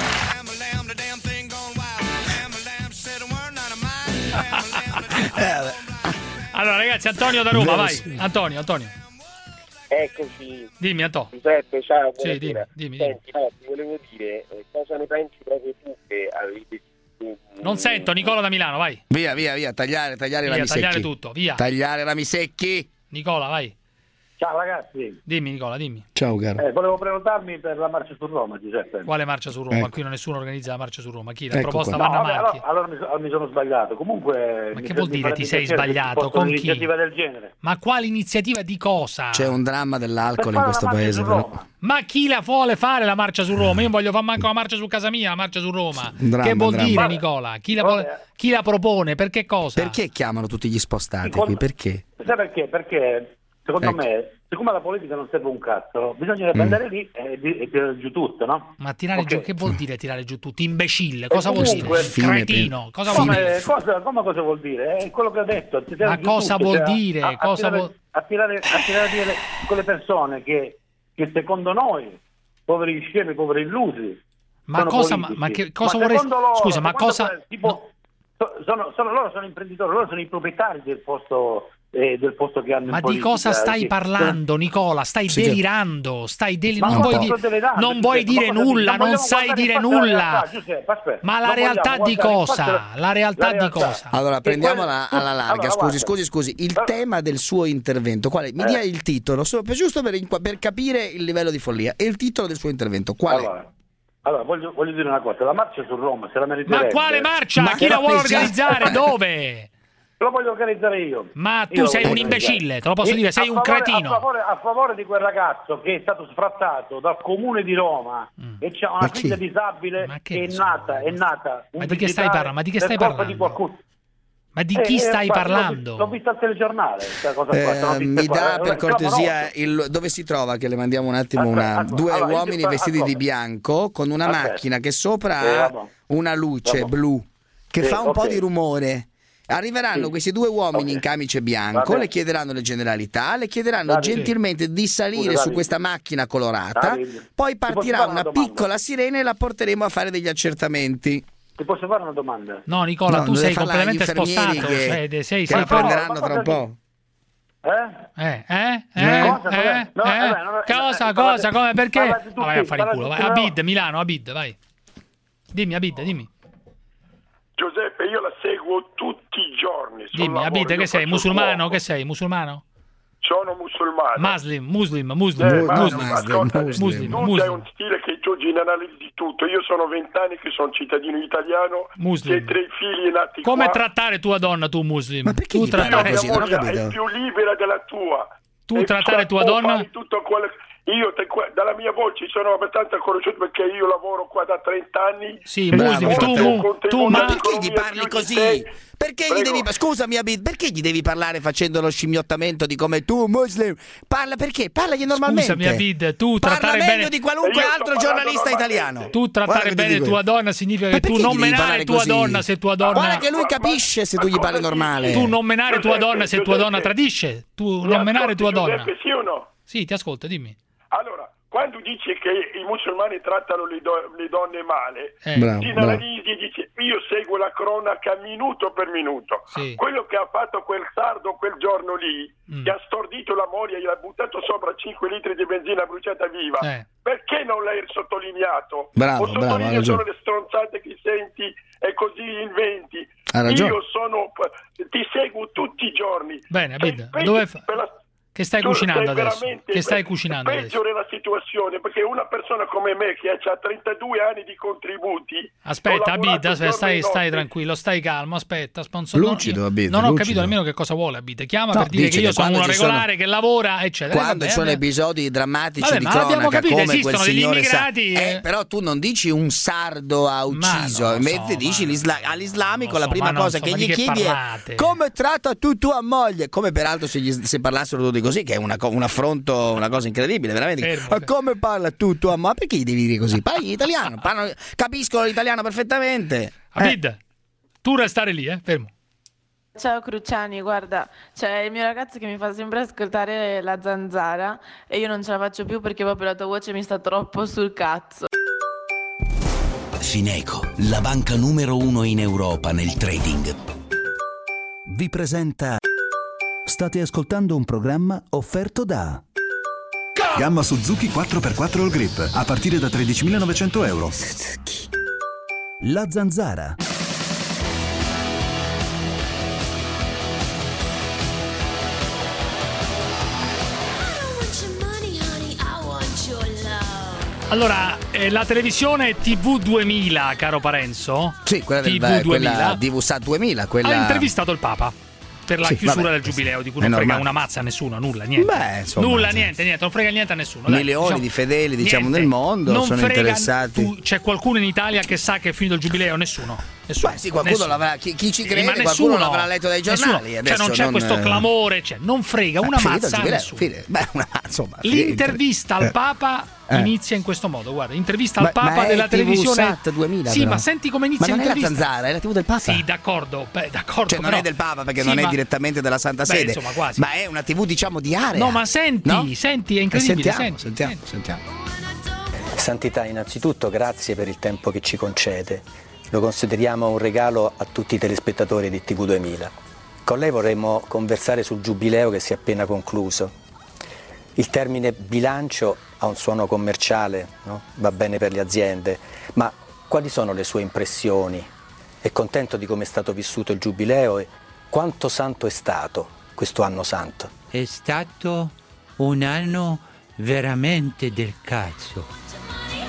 no. Allora ragazzi, Antonio da Roma, vai. Antonio, Antonio. Eccoci. Dimmi, Antonio. Giuseppe, ciao. Sì, dimmi, dimmi, dimmi. Senti, no, ti volevo dire, eh, cosa ne pensi proprio tu che avevi deciso? Non sento, Nicola da Milano, vai. Via, via, via, tagliare, tagliare Via, rami secchi. tagliare tutto, via. Tagliare rami secchi. Nicola, vai. Ciao ragazzi. Dimmi Nicola, dimmi. Ciao caro. Eh, volevo prenotarmi per la marcia su Roma, Giuseppe. Quale marcia su Roma? Ecco. Qui nessuno organizza la marcia su Roma. Chi? La Ecco proposta qua. Vanna No, vabbè, Marchi. allora, allora mi, so- mi sono sbagliato. Comunque Ma mi- che vuol mi dire farebbe ti sei piacere che ci sbagliato? fosse Con chi? un'iniziativa del genere. Ma quale iniziativa di cosa? C'è un dramma dell'alcol Per in fare questo una marcia paese su però. Roma. Ma chi la vuole fare la marcia su Roma? Io non voglio fare manco la marcia su casa mia, la marcia su Roma. Un dramma, che vuol un dramma. dire, Vabbè. Nicola? Chi la, Vabbè. vuole- chi la propone? Per che cosa? Perché chiamano tutti gli spostati Secondo- qui? Perché? Sai perché? Perché secondo Ecco. me, siccome la politica non serve un cazzo, bisognerebbe Mm. andare lì e, di- e tirare giù tutto, no? Ma tirare Ok. giù, che vuol dire tirare giù tutti? Imbecille, cosa vuol comunque- dire? Fine, Cretino, cosa vuol Come dire? cosa, come cosa vuol dire? È quello che ho detto. tirare Ma giù cosa tutto, vuol cioè, dire? A, a Cosa tirare, vuol- a tirare, a tirare via le- quelle persone che, che secondo noi, poveri scemi, poveri illusi, Ma sono cosa, ma, politici. ma che cosa Ma vorrei... secondo loro, Scusa, ma secondo cosa... que- tipo, so- sono, sono, loro sono imprenditori, loro sono i proprietari del posto, eh, del posto che hanno Ma in di politica, cosa stai sì. parlando, Nicola? Stai Sì, che- delirando, stai deli- Ma non no, vuoi, non dire, sto delirando, non Giuseppe, vuoi dire ma cosa- nulla, non vogliamo sai guardare dire in faccia la nulla. realtà, Giuseppe, aspetta. Ma la Non realtà vogliamo di guardare in faccia cosa? la- La realtà la di realtà. cosa? Allora, E prendiamola quello- alla larga. allora, Scusi, guarda. scusi, scusi. Il Allora- tema del suo intervento, quale? Mi Eh. dia il titolo, so- giusto per, per capire il livello di follia. E il titolo del suo intervento, qual è? Allora, allora voglio, voglio dire una cosa, la marcia su Roma se la Ma meriterebbe. quale marcia? Ma Chi la vuole esatto. organizzare? Dove? Lo voglio organizzare io. Ma tu Io lo sei voglio un organizzare. imbecille, te lo posso E dire, sei a un favore- cretino. A favore, a favore di quel ragazzo che è stato sfrattato dal comune di Roma Mm. e c'ha Ma una chi? figlia disabile che è nata, è nata. Ma di che stai parlando? Ma di che stai parlando? Di qualcuno. Ma di Eh, chi eh, stai guarda, parlando? L'ho, l'ho vista al telegiornale. questa cosa qua, Eh, sono viste mi qua. dà È per un cortesia clamoroso. il, dove si trova, che le mandiamo un attimo Aspetta, una, aspetta, due allora, io uomini ti- vestiti ascolta. di bianco con una Aspetta. macchina che sopra Eh, ha vabbè. una luce Vabbè. blu che Sì, fa un po' ok. di rumore. Arriveranno Sì. questi due uomini Ok. in camice bianco, Vabbè. le chiederanno le generalità, le chiederanno Davide. gentilmente di salire Scusa, su Davide. questa macchina colorata, Davide. poi Ti posso partirà fare una una domanda? piccola sirena e la porteremo a fare degli accertamenti. Ti posso fare una domanda? No, Nicola, No, tu deve sei farla completamente agli infermieri spostato. che- Cioè, de- sei, che sei la fuori- prenderanno tra un po'. Eh? Eh, eh, Eh? eh, Cosa? eh, Cos'è? No, eh? vabbè, no, cosa, eh, cosa, parlate- come, perché? parlate tutti, Ah, vai a fare in parlate culo, vai. tutti, no. Abid, Milano, Abid, vai. Dimmi, Abid, dimmi. Giuseppe, io la seguo tutti i giorni. sul Dimmi, lavoro, Abid, io che sei? faccio Musulmano? cuoco. Che sei? Musulmano? Sono musulmano. Muslim, muslim, muslim, Eh, ma- muslim, ascolta, muslim, tu hai muslim. un stile che tu generalizzi tutto. Io sono vent'anni che sono cittadino italiano, Muslim. che tre figli nati Come qua. trattare tua donna, tu muslim? perché Tu gli parli trattare, così? Non ho Mia moglie capito. è più libera della tua. Tu E trattare tua può donna? fare tutto quello- Io te- dalla mia voce sono abbastanza conosciuto perché io lavoro qua da trenta anni. Sì, E muslim, porto tu, un mu- contributo tu, ma all'economia Perché gli parli più di così? te. Perché gli Prego. devi scusami Abid, perché gli devi parlare facendo lo scimmiottamento di come tu muslim? Parla perché? Parlagli normalmente. Scusami, Abid, tu Parla trattare meglio bene di qualunque E io sto altro parlando giornalista normalmente. italiano. Tu trattare Guarda che ti bene dico tua io. donna significa Ma che tu perché non gli devi menare parlare tua così? donna se tua donna Guarda che lui capisce se tu gli parli normale. tu non menare tua donna se tua donna tradisce. Tu non menare tua donna. Giuseppe, sì o no? Sì, ti ascolto, dimmi. Allora, quando dici che i musulmani trattano le, do- le donne male, Eh. Bravo, ti bravo. analizzi e dici io seguo la cronaca minuto per minuto. Sì. Quello che ha fatto quel sardo quel giorno lì, Mm. che ha stordito la moglie, gli ha buttato sopra cinque litri di benzina bruciata viva, Eh. perché non l'hai sottolineato? Bravo, o bravo, sottolinei ha ragione. solo le stronzate che senti e così inventi. Ha ragione. Io sono, ti seguo tutti i giorni. Bene, Abid, Sei peggio dove fa- per la- Che stai tu cucinando sei adesso? veramente Che stai pe- cucinando peggio adesso? della situazione, perché una persona come me che ha trentadue anni di contributi. Aspetta, ho Abid, lavorato aspetta, giorno stai, e stai notte. tranquillo, stai calmo, aspetta, sponsor. Lucido, non, Abid, non ho lucido. capito nemmeno che cosa vuole Abid. Chiama No, per dire dice che io che sono quando uno ci sono- regolare che lavora, eccetera. Quando Vabbè, ci sono vabbè. episodi drammatici Vabbè, di ma l'abbiamo cronaca capito, come quel esistono degli signore sa- immigrati, eh, eh. però tu non dici un sardo ha ucciso, non lo mentre so, dici ma- l'isla- all'islamico non la lo so, prima ma non cosa so, che ma gli di che chiedi parlate? è come tratta tu tua moglie, come peraltro se, gli, se parlassero tutti così, che è una co- un affronto, una cosa incredibile, veramente. Fermo, Ma come parla tu tua moglie? Perché gli devi dire così? Parli in italiano, parlano- capiscono l'italiano perfettamente. Abid, tu restare lì, eh, fermo. Ciao Cruciani, guarda, c'è il mio ragazzo che mi fa sempre ascoltare la zanzara e io non ce la faccio più perché proprio la tua voce mi sta troppo sul cazzo. Fineco, la banca numero uno in Europa nel trading, vi presenta. State ascoltando un programma offerto da Gamma Suzuki quattro per quattro All Grip a partire da tredicimilanovecento euro. La Zanzara. Allora, eh, la televisione T V duemila, caro Parenzo. Sì, quella del T V duemila, quella D V S A T duemila, quella ha intervistato il Papa per la Sì, chiusura vabbè, del giubileo, di cui è non frega normale. una mazza a nessuno, nulla, niente. Beh, insomma, nulla, sì. niente, niente, non frega niente a nessuno. dai, Milioni diciamo- di fedeli, diciamo, niente. nel mondo Non sono frega- interessati. tu- c'è qualcuno in Italia che sa che è finito il giubileo? Nessuno. Nessuno. Beh, sì, qualcuno Nessuno. l'avrà, chi, chi ci Sì, crede, ma qualcuno nessuno, l'avrà letto dai nessuno. giornali. Cioè, Adesso non c'è questo eh, clamore, cioè, non frega una eh, finito il mazza a giubileo, nessuno. fine. Beh, una, insomma, L'intervista finito. al Papa Eh. inizia in questo modo, guarda, intervista Ma- al Papa ma è della T V televisione. S A T duemila, Sì, però. ma senti come inizia Ma non è la l'intervista. Zanzara, è la T V del Papa. Sì, d'accordo, beh, d'accordo. Cioè non però- è del Papa perché Sì, non è ma- direttamente della Santa Beh, Sede, insomma, quasi. ma è una T V diciamo di area. No, ma senti, No? senti, è Eh, incredibile, sentiamo, senti, sentiamo, sentiamo. Santità, innanzitutto grazie per il tempo che ci concede. Lo consideriamo un regalo a tutti i telespettatori di T V duemila. Con lei vorremmo conversare sul giubileo che si è appena concluso. Il termine bilancio ha un suono commerciale, no? Va bene per le aziende, ma quali sono le sue impressioni? È contento di come è stato vissuto il giubileo e quanto santo è stato questo anno santo? È stato un anno veramente del cazzo.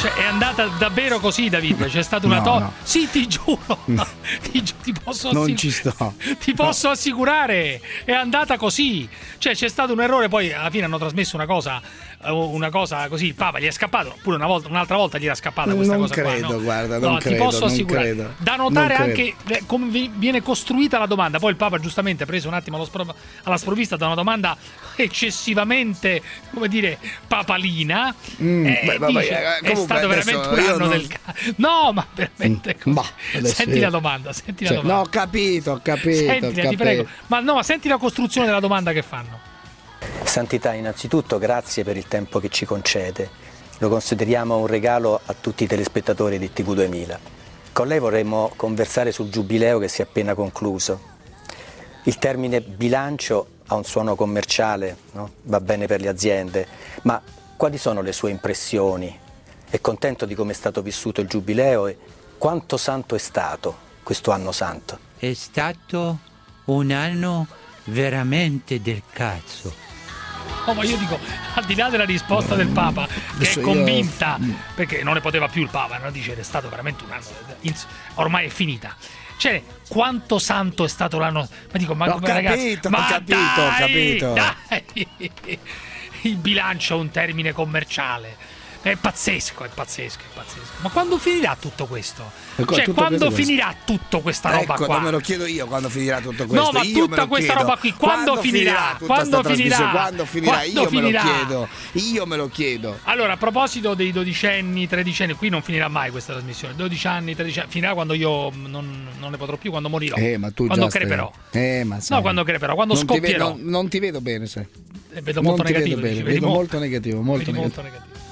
Cioè, è andata davvero così, David? C'è stata una No, to... no. Sì, ti giuro. ti, gi- ti posso Non assic- ci sto. Ti posso assicurare, è andata così. Cioè, c'è stato un errore, poi alla fine hanno trasmesso una cosa, eh, una cosa così, il Papa gli è scappato, pure una volta, un'altra volta gli era scappata questa Non cosa qua, credo, no? guarda, No, non ti credo, posso non assicurare. credo. Da notare Non anche eh, come vi- viene costruita la domanda. Poi il Papa giustamente ha preso un attimo allo spro- alla sprovvista da una domanda eccessivamente, come dire, papalina. Mm, eh, beh, vabbè, dice, eh, è comunque stato adesso veramente un io anno non- del ca- No, ma veramente così. adesso Senti io- la domanda, senti Cioè, la domanda. no, ho capito, ho capito. Sentila, ho ti capito. prego. Ma no, ma senti la costruzione della domanda che fanno. Santità, innanzitutto grazie per il tempo che ci concede. Lo consideriamo un regalo a tutti i telespettatori di T V duemila. Con lei vorremmo conversare sul giubileo che si è appena concluso. Il termine bilancio ha un suono commerciale, no? Va bene per le aziende, ma quali sono le sue impressioni? È contento di come è stato vissuto il giubileo e quanto santo è stato questo anno santo? È stato un anno veramente del cazzo. No, ma io dico, al di là della risposta del Papa, che Adesso è io- convinta, perché non ne poteva più il Papa, no? Dice, è stato veramente un anno, ins- ormai è finita. Cioè, quanto santo è stato l'anno... Ma dico, ma Ho come, ragazzi, capito, ho ma capito, ho dai, capito. dai! Il bilancio è un termine commerciale. È pazzesco, è pazzesco, è pazzesco. Ma quando finirà tutto questo? Ecco, Cioè, tutto quando questo- finirà tutta questa roba Ecco, qua? non me lo chiedo io quando finirà tutto questo. No, ma io me tutta lo questa chiedo. roba qui, quando finirà? tutta Quando sta finirà? trasmissione? Quando finirà? Quando io finirà? me lo chiedo. Io me lo chiedo. Allora, a proposito dei dodicenni, tredicenni, qui non finirà mai questa trasmissione. dodici anni, tredici anni, finirà quando io non, non ne potrò più, quando morirò. Eh, ma tu quando già stai- creperò. Eh, ma sai. No, quando creperò, quando non ti ve- scoppierò. non, non ti vedo bene, sai. Eh, vedo non molto ti negativo. vedo bene, dici, vedi vedo mo- molto negativo, molto vedi negativo. molto negativo.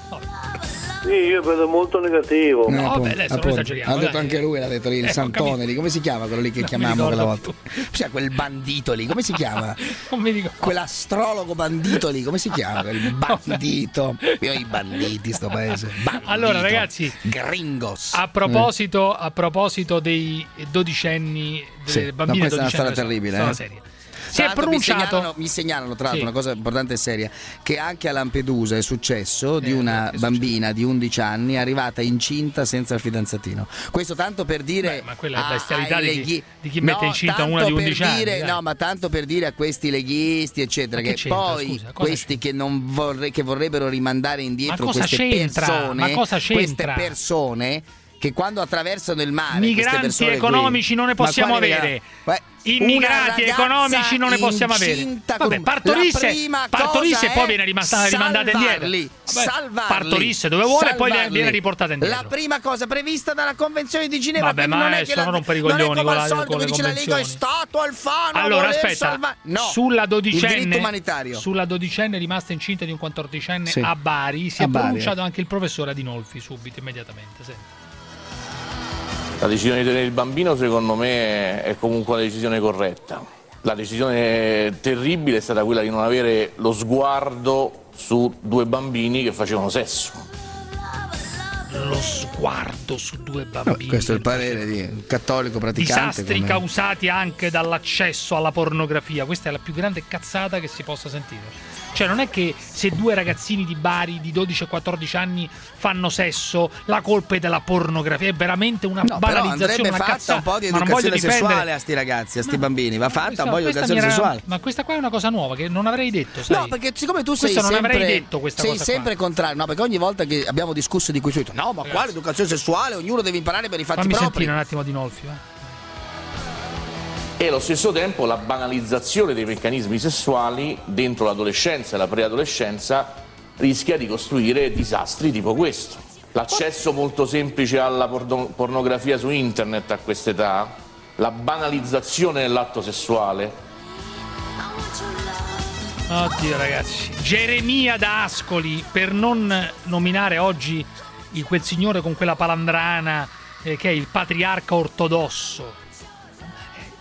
Sì, io vedo molto negativo. Eh, No, appunto, vabbè, adesso non appunto. esageriamo, Ha detto dai. anche lui, l'ha detto lì, il Eh, ho Santone capito. lì, come si chiama quello lì che Non mi chiamavamo quella ricordo volta? Cioè quel bandito lì, come si chiama? Non mi ricordo. Quell'astrologo bandito lì, come si chiama? Quel bandito. Io i banditi sto paese. Bandito. Allora, ragazzi, Gringos. A proposito, a proposito dei dodicenni, Sì, delle no, bambine questa è una dodicenni, storia terribile, storia eh. seria. Si Tra è l'altro mi pronunciato segnalano, mi segnalano tra l'altro Sì. una cosa importante e seria, che anche a Lampedusa è successo di Eh, una è bambina di undici anni arrivata incinta senza il fidanzatino. Questo tanto per dire Beh, ma quella è a- bestialità ai di chi- leghi- di chi mette No, incinta tanto una di per undici anni, dire- dai. no, ma tanto per dire a questi leghisti eccetera Ma che, che c'entra, poi scusa, cosa questi che non vorre- che vorrebbero rimandare indietro Ma cosa queste c'entra? persone, Ma cosa c'entra? queste persone che quando attraversano il mare, queste Migranti persone qui- economici non ne Ma possiamo quali avere. ragazzi? Immigrati Una economici non ne possiamo avere. incinta con Vabbè, un- partorisse, la prima partorisse e cosa poi è viene rimasta, rimandata indietro. salvarli, Vabbè, salvarli, partorisse dove vuole e poi salvarli. viene riportata indietro. La prima cosa prevista dalla Convenzione di Ginevra. Vabbè, quindi ma non è adesso che la, non rompere i non è coglioni come con al la- solito con che le dice la Lega è convenzioni. Stato Alfano a Allora, voler aspetta, salva- no, sulla il dodicenne, diritto umanitario. sulla dodicenne rimasta incinta di un quattordicenne Sì. a Bari si A è Bari, pronunciato eh. anche il professore Adinolfi subito, immediatamente. Senti. La decisione di tenere il bambino secondo me è comunque una decisione corretta. La decisione terribile è stata quella di non avere lo sguardo su due bambini che facevano sesso. Lo sguardo su due Vabbè, bambini. questo è il parere di un cattolico praticante. Disastri come- causati anche dall'accesso alla pornografia. Questa è la più grande cazzata che si possa sentire. Cioè, non è che se due ragazzini di Bari di dodici e quattordici anni fanno sesso, la colpa è della pornografia. È veramente una No, però banalizzazione, andrebbe una fatta cazzata. un po' di Ma non voglio educazione difendere- sessuale a sti ragazzi, a sti bambini. Va fatta Questa- un po' di questa educazione mi era- sessuale. Ma questa qua è una cosa nuova che non avrei detto, sai? No, perché siccome tu sei Questo non sempre, avrei detto questa sei cosa sempre contrario, no, perché ogni volta che abbiamo discusso di questo, ho detto, no, ma quale educazione sessuale? Ognuno deve imparare per i fatti Fammi propri. sentire un attimo di Nolfi, va. E allo stesso tempo la banalizzazione dei meccanismi sessuali dentro l'adolescenza e la preadolescenza rischia di costruire disastri tipo questo. L'accesso molto semplice alla porno- pornografia su internet a quest'età, la banalizzazione dell'atto sessuale. Oddio, ragazzi. Geremia da Ascoli, per non nominare oggi il- quel signore con quella palandrana eh, che è il patriarca ortodosso.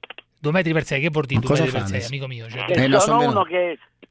Due metri per sei, che vuol dire Ma due cosa metri per fanno? sei, amico mio? Cioè, Eh, no, sono sono uno meno. che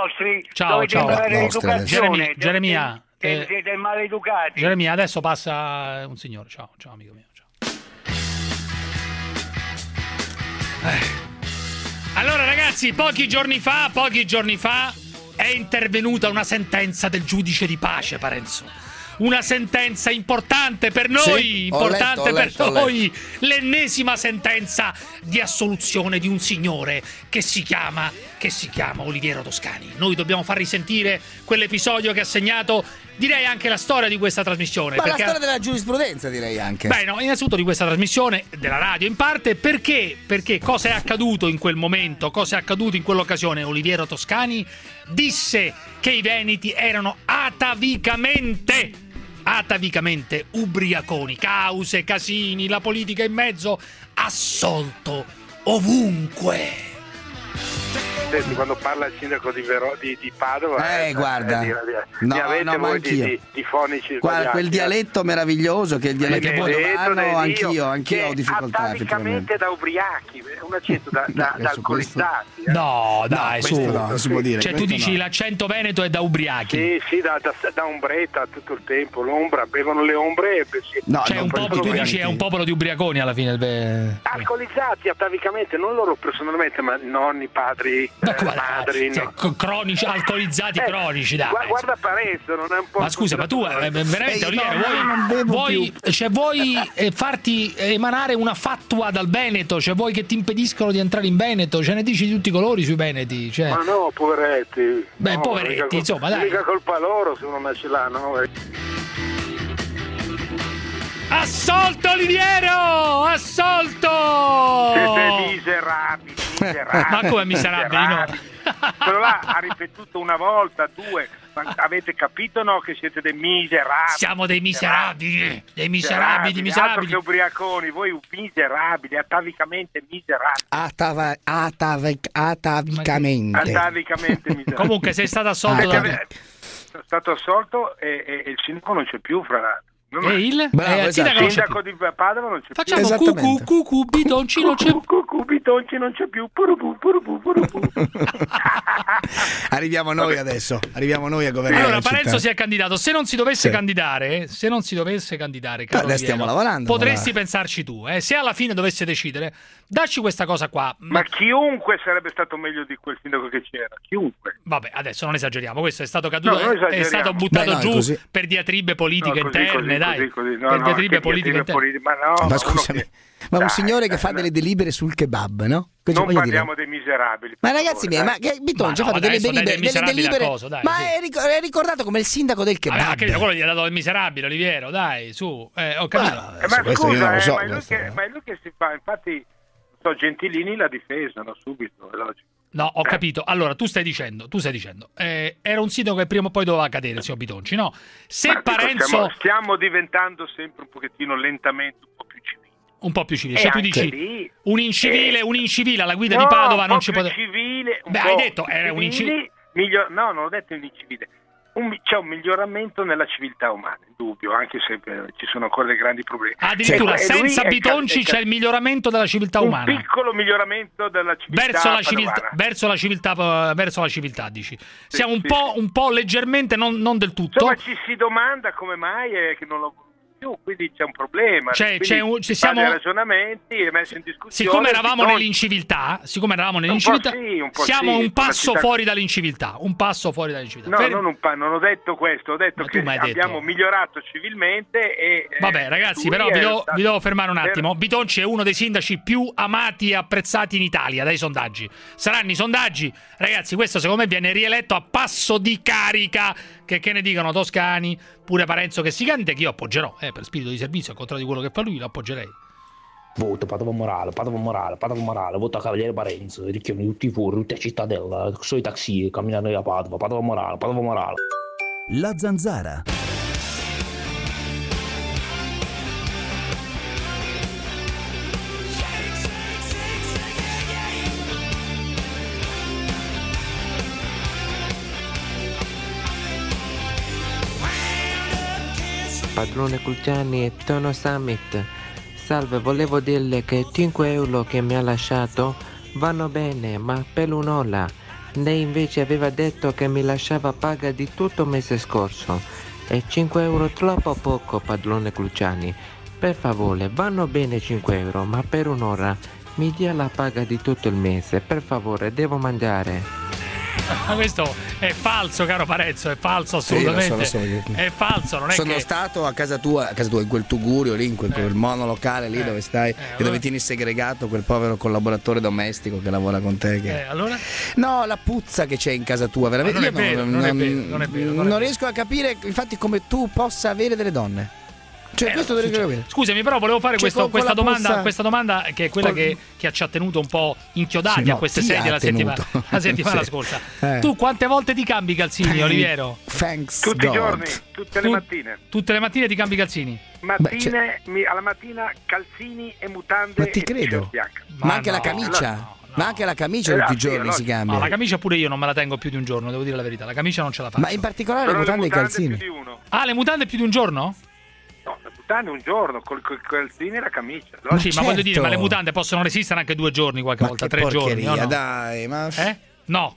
vostri Ciao, dovete ciao. imparare Nostri l'educazione. Geremia, Geremia, Eh, siete maleducati. Geremia, adesso passa un signore. Ciao, ciao amico mio. Ciao. Eh. Allora ragazzi, pochi giorni fa, pochi giorni fa è intervenuta una sentenza del giudice di pace, Parenzo. Una sentenza importante per noi, sì, importante ho letto, ho per letto, noi, l'ennesima sentenza di assoluzione di un signore che si chiama, che si chiama Oliviero Toscani. Noi dobbiamo far risentire quell'episodio che ha segnato, direi, anche la storia di questa trasmissione. Ma perché... la storia della giurisprudenza, direi anche. Beh, no, innanzitutto di questa trasmissione, della radio in parte, perché? Perché cosa è accaduto in quel momento, cosa è accaduto in quell'occasione? Oliviero Toscani disse che i veneti erano atavicamente atavicamente ubriaconi, cause, casini, la politica in mezzo, assolto ovunque. Senti, quando parla il sindaco di, Vero, di, di Padova, eh, eh guarda, eh, di, di, no, di avete no, voi di, di, di fonici. Guarda, quel dialetto meraviglioso che è il dialetto padovano, anch'io, anch'io ho difficoltà. Atavicamente da ubriachi, è un accento da, da, no, da alcolizzati. Eh. No, dai, no, su. No, si può dire. Cioè, tu dici no. L'accento veneto è da ubriachi. Sì, sì, da, da, da ombretta tutto il tempo, l'ombra, bevono le ombre e sì. No, cioè, un popolo, tu dici è un popolo di ubriaconi alla fine. Beh. Alcolizzati atavicamente, non loro personalmente, ma nonni, padri, ma eh, madri. No. Cronici, alcolizzati eh, cronici, dai. Guarda Parenzo, non è un po'. Ma scusa, ma tu eh, veramente, Oliviero, vuoi, vuoi, cioè, vuoi eh, farti emanare una fattua dal Veneto? Cioè, vuoi che ti impediscono di entrare in Veneto? Ce ne dici di tutti i colori sui veneti? Cioè... Ma no, poveretti. Beh, no, poveretti, mica, insomma, dai. Mica colpa loro se uno nasce là, no? Assolto, Oliviero! Assolto! Siete miserabili, miserabili. Ma come miserabili, no? Quello là ha ripetuto una volta, due. Ma avete capito, no? Che siete dei miserabili. Siamo dei miserabili, dei miserabili, miserabili. Altro che ubriaconi, voi miserabili, atavicamente miserabili. Atava, atavic, atavicamente. Atavicamente miserabili. Comunque sei stato assolto. Ah, da... Sono stato assolto e, e, e il sindaco non c'è più, fra l'altro. E il? Bravo, eh, esatto. Il sindaco di Padova non c'è Facciamo più. Facciamo cucù, cucù, Bitonci non c'è più. Cucù, Bitonci non c'è più. Purubu, purubu, purubu. Arriviamo noi adesso. Arriviamo noi a governare. Allora, la Parenzo città. si è candidato. Se non si dovesse sì. candidare, se non si dovesse candidare, caro Beh, stiamo Oliviero, lavorando. potresti voilà. pensarci tu. Eh? Se alla fine dovesse decidere, dacci questa cosa qua. Ma chiunque sarebbe stato meglio di quel sindaco che c'era. Chiunque. Vabbè, adesso non esageriamo. Questo è stato caduto, no, è stato buttato Beh, no, giù così. per diatribe politiche no, così, interne, così, dai. Così, così. No, per no, diatribe politiche interne. Ma, no, ma scusami, che... ma un dai, signore che dai, fa dai. delle delibere sul kebab, no? Così, non dire. parliamo dei miserabili. Ma ragazzi miei, ma che Bitonci ha fatto delle delibere, delle delibere coso, dai, ma sì. è, ric- è ricordato come il sindaco del kebab. Ah, capito, quello gli ha dato il miserabile, Oliviero, dai, su. Eh, ho capito. Ma, eh, ma questo io non scusa, lo eh, so, ma, è lui che, ma è lui che si fa, infatti, so, Gentilini l'ha difesa, no, subito, è logico. No, ho capito. Allora, tu stai dicendo, tu stai dicendo, eh, era un sindaco che prima o poi doveva cadere, signor Bitonci, no? Se Ma, Parenzo... Stiamo, stiamo diventando sempre un pochettino lentamente un po' più civili. Un po' più civile, E cioè tu anche dici lì, un incivile, eh, un incivile alla guida no, di Padova un non po' ci più poteva... civile, un Beh, po' hai detto più era un civili, incivile. miglior... No, non ho detto un incivile. Un, c'è un miglioramento nella civiltà umana, indubbio, anche se eh, ci sono ancora dei grandi problemi. Addirittura Cioè, senza lui è Bitonci cal- è c'è il miglioramento della civiltà un umana. piccolo miglioramento della civiltà Verso la civiltà, padovana. verso la civiltà, verso la civiltà, dici. Sì, Siamo un sì, po', sì. un po' leggermente, non, non del tutto. Insomma, ci si domanda come mai è che non lo più, quindi c'è un problema. Cioè, Quindi c'è un- ci fa siamo- dei ragionamenti e messo in discussione. Siccome eravamo Bitonci- nell'inciviltà, siccome eravamo Un po' nell'inciviltà, sì, un po' siamo sì, un come passo città- fuori dall'inciviltà, un passo fuori dall'inciviltà. No, Fer- non, un pa- non ho detto questo, ho detto Ma tu che m'hai detto. abbiamo migliorato civilmente e... eh, Vabbè, ragazzi, lui però è vi devo, stato- vi devo fermare un per- attimo. Bitonci è uno dei sindaci più amati e apprezzati in Italia dai sondaggi. Saranno i sondaggi, ragazzi. Questo secondo me viene rieletto a passo di carica. Che, che ne dicano Toscani, pure Parenzo che si candida, che io appoggerò, eh, per spirito di servizio, al contrario di quello che fa lui, lo appoggerei. Voto Padova Morale, Padova Morale, Padova Morale, voto a Cavaliere Parenzo, richiami tutti fuori, tutti a Cittadella, solo i taxi, camminare a Padova, Padova Morale, Padova Morale. La Zanzara. Padrone Cruciani e Tono Summit. Salve, volevo dirle che cinque euro che mi ha lasciato vanno bene, ma per un'ora. Lei invece aveva detto che mi lasciava paga di tutto il mese scorso. E cinque euro troppo poco, padrone Cruciani. Per favore, vanno bene cinque euro, ma per un'ora mi dia la paga di tutto il mese. Per favore, devo mangiare. Ma questo è falso, caro Parenzo, è falso assolutamente. Sì, lo so, lo so. È falso, non è Sono che... stato a casa tua, a casa tua, in quel tugurio lì, in quel, quel monolocale lì Eh. dove stai Eh, e allora? dove tieni segregato quel povero collaboratore domestico che lavora con te. Che... Eh, allora? No, la puzza che c'è in casa tua, veramente. Ma non è Io vero, non è vero, non è vero, non è non vero. riesco a capire, infatti, come tu possa avere delle donne. Cioè, Eh, questo devo succede. capire. Scusami, però volevo fare Cioè, questo- con- con questa, la domanda, puzza- questa domanda che è quella Col- che, che ci ha tenuto un po' inchiodati Sì, no, a queste ti sedie ha la settimana, tenuto. la settimana Sì. scorsa. Eh. Tu quante volte ti cambi i calzini, Thank- Oliviero? Thanks Tutti i God. giorni, tutte le Tu- mattine. Tutte le mattine ti cambi i calzini? Mattine, mi- alla mattina calzini e mutande Ma ti e credo. t-shirt bianca. Ma anche no, la camicia. no, Ma anche la camicia Eh, tutti i sì, giorni allora- si cambia. No, la camicia pure io non me la tengo più di un giorno, devo dire la verità. La camicia non ce la faccio. Ma in particolare le Però le mutande e i mutande calzini. più di uno. Ah, le mutande più di un giorno? No, le mutande un giorno, col, col calzini e la camicia. Ma sì, ma certo. voglio dire, ma le mutande possono resistere anche due giorni qualche Ma volta, che tre giorni. porcheria, o no? dai, ma... Eh? No.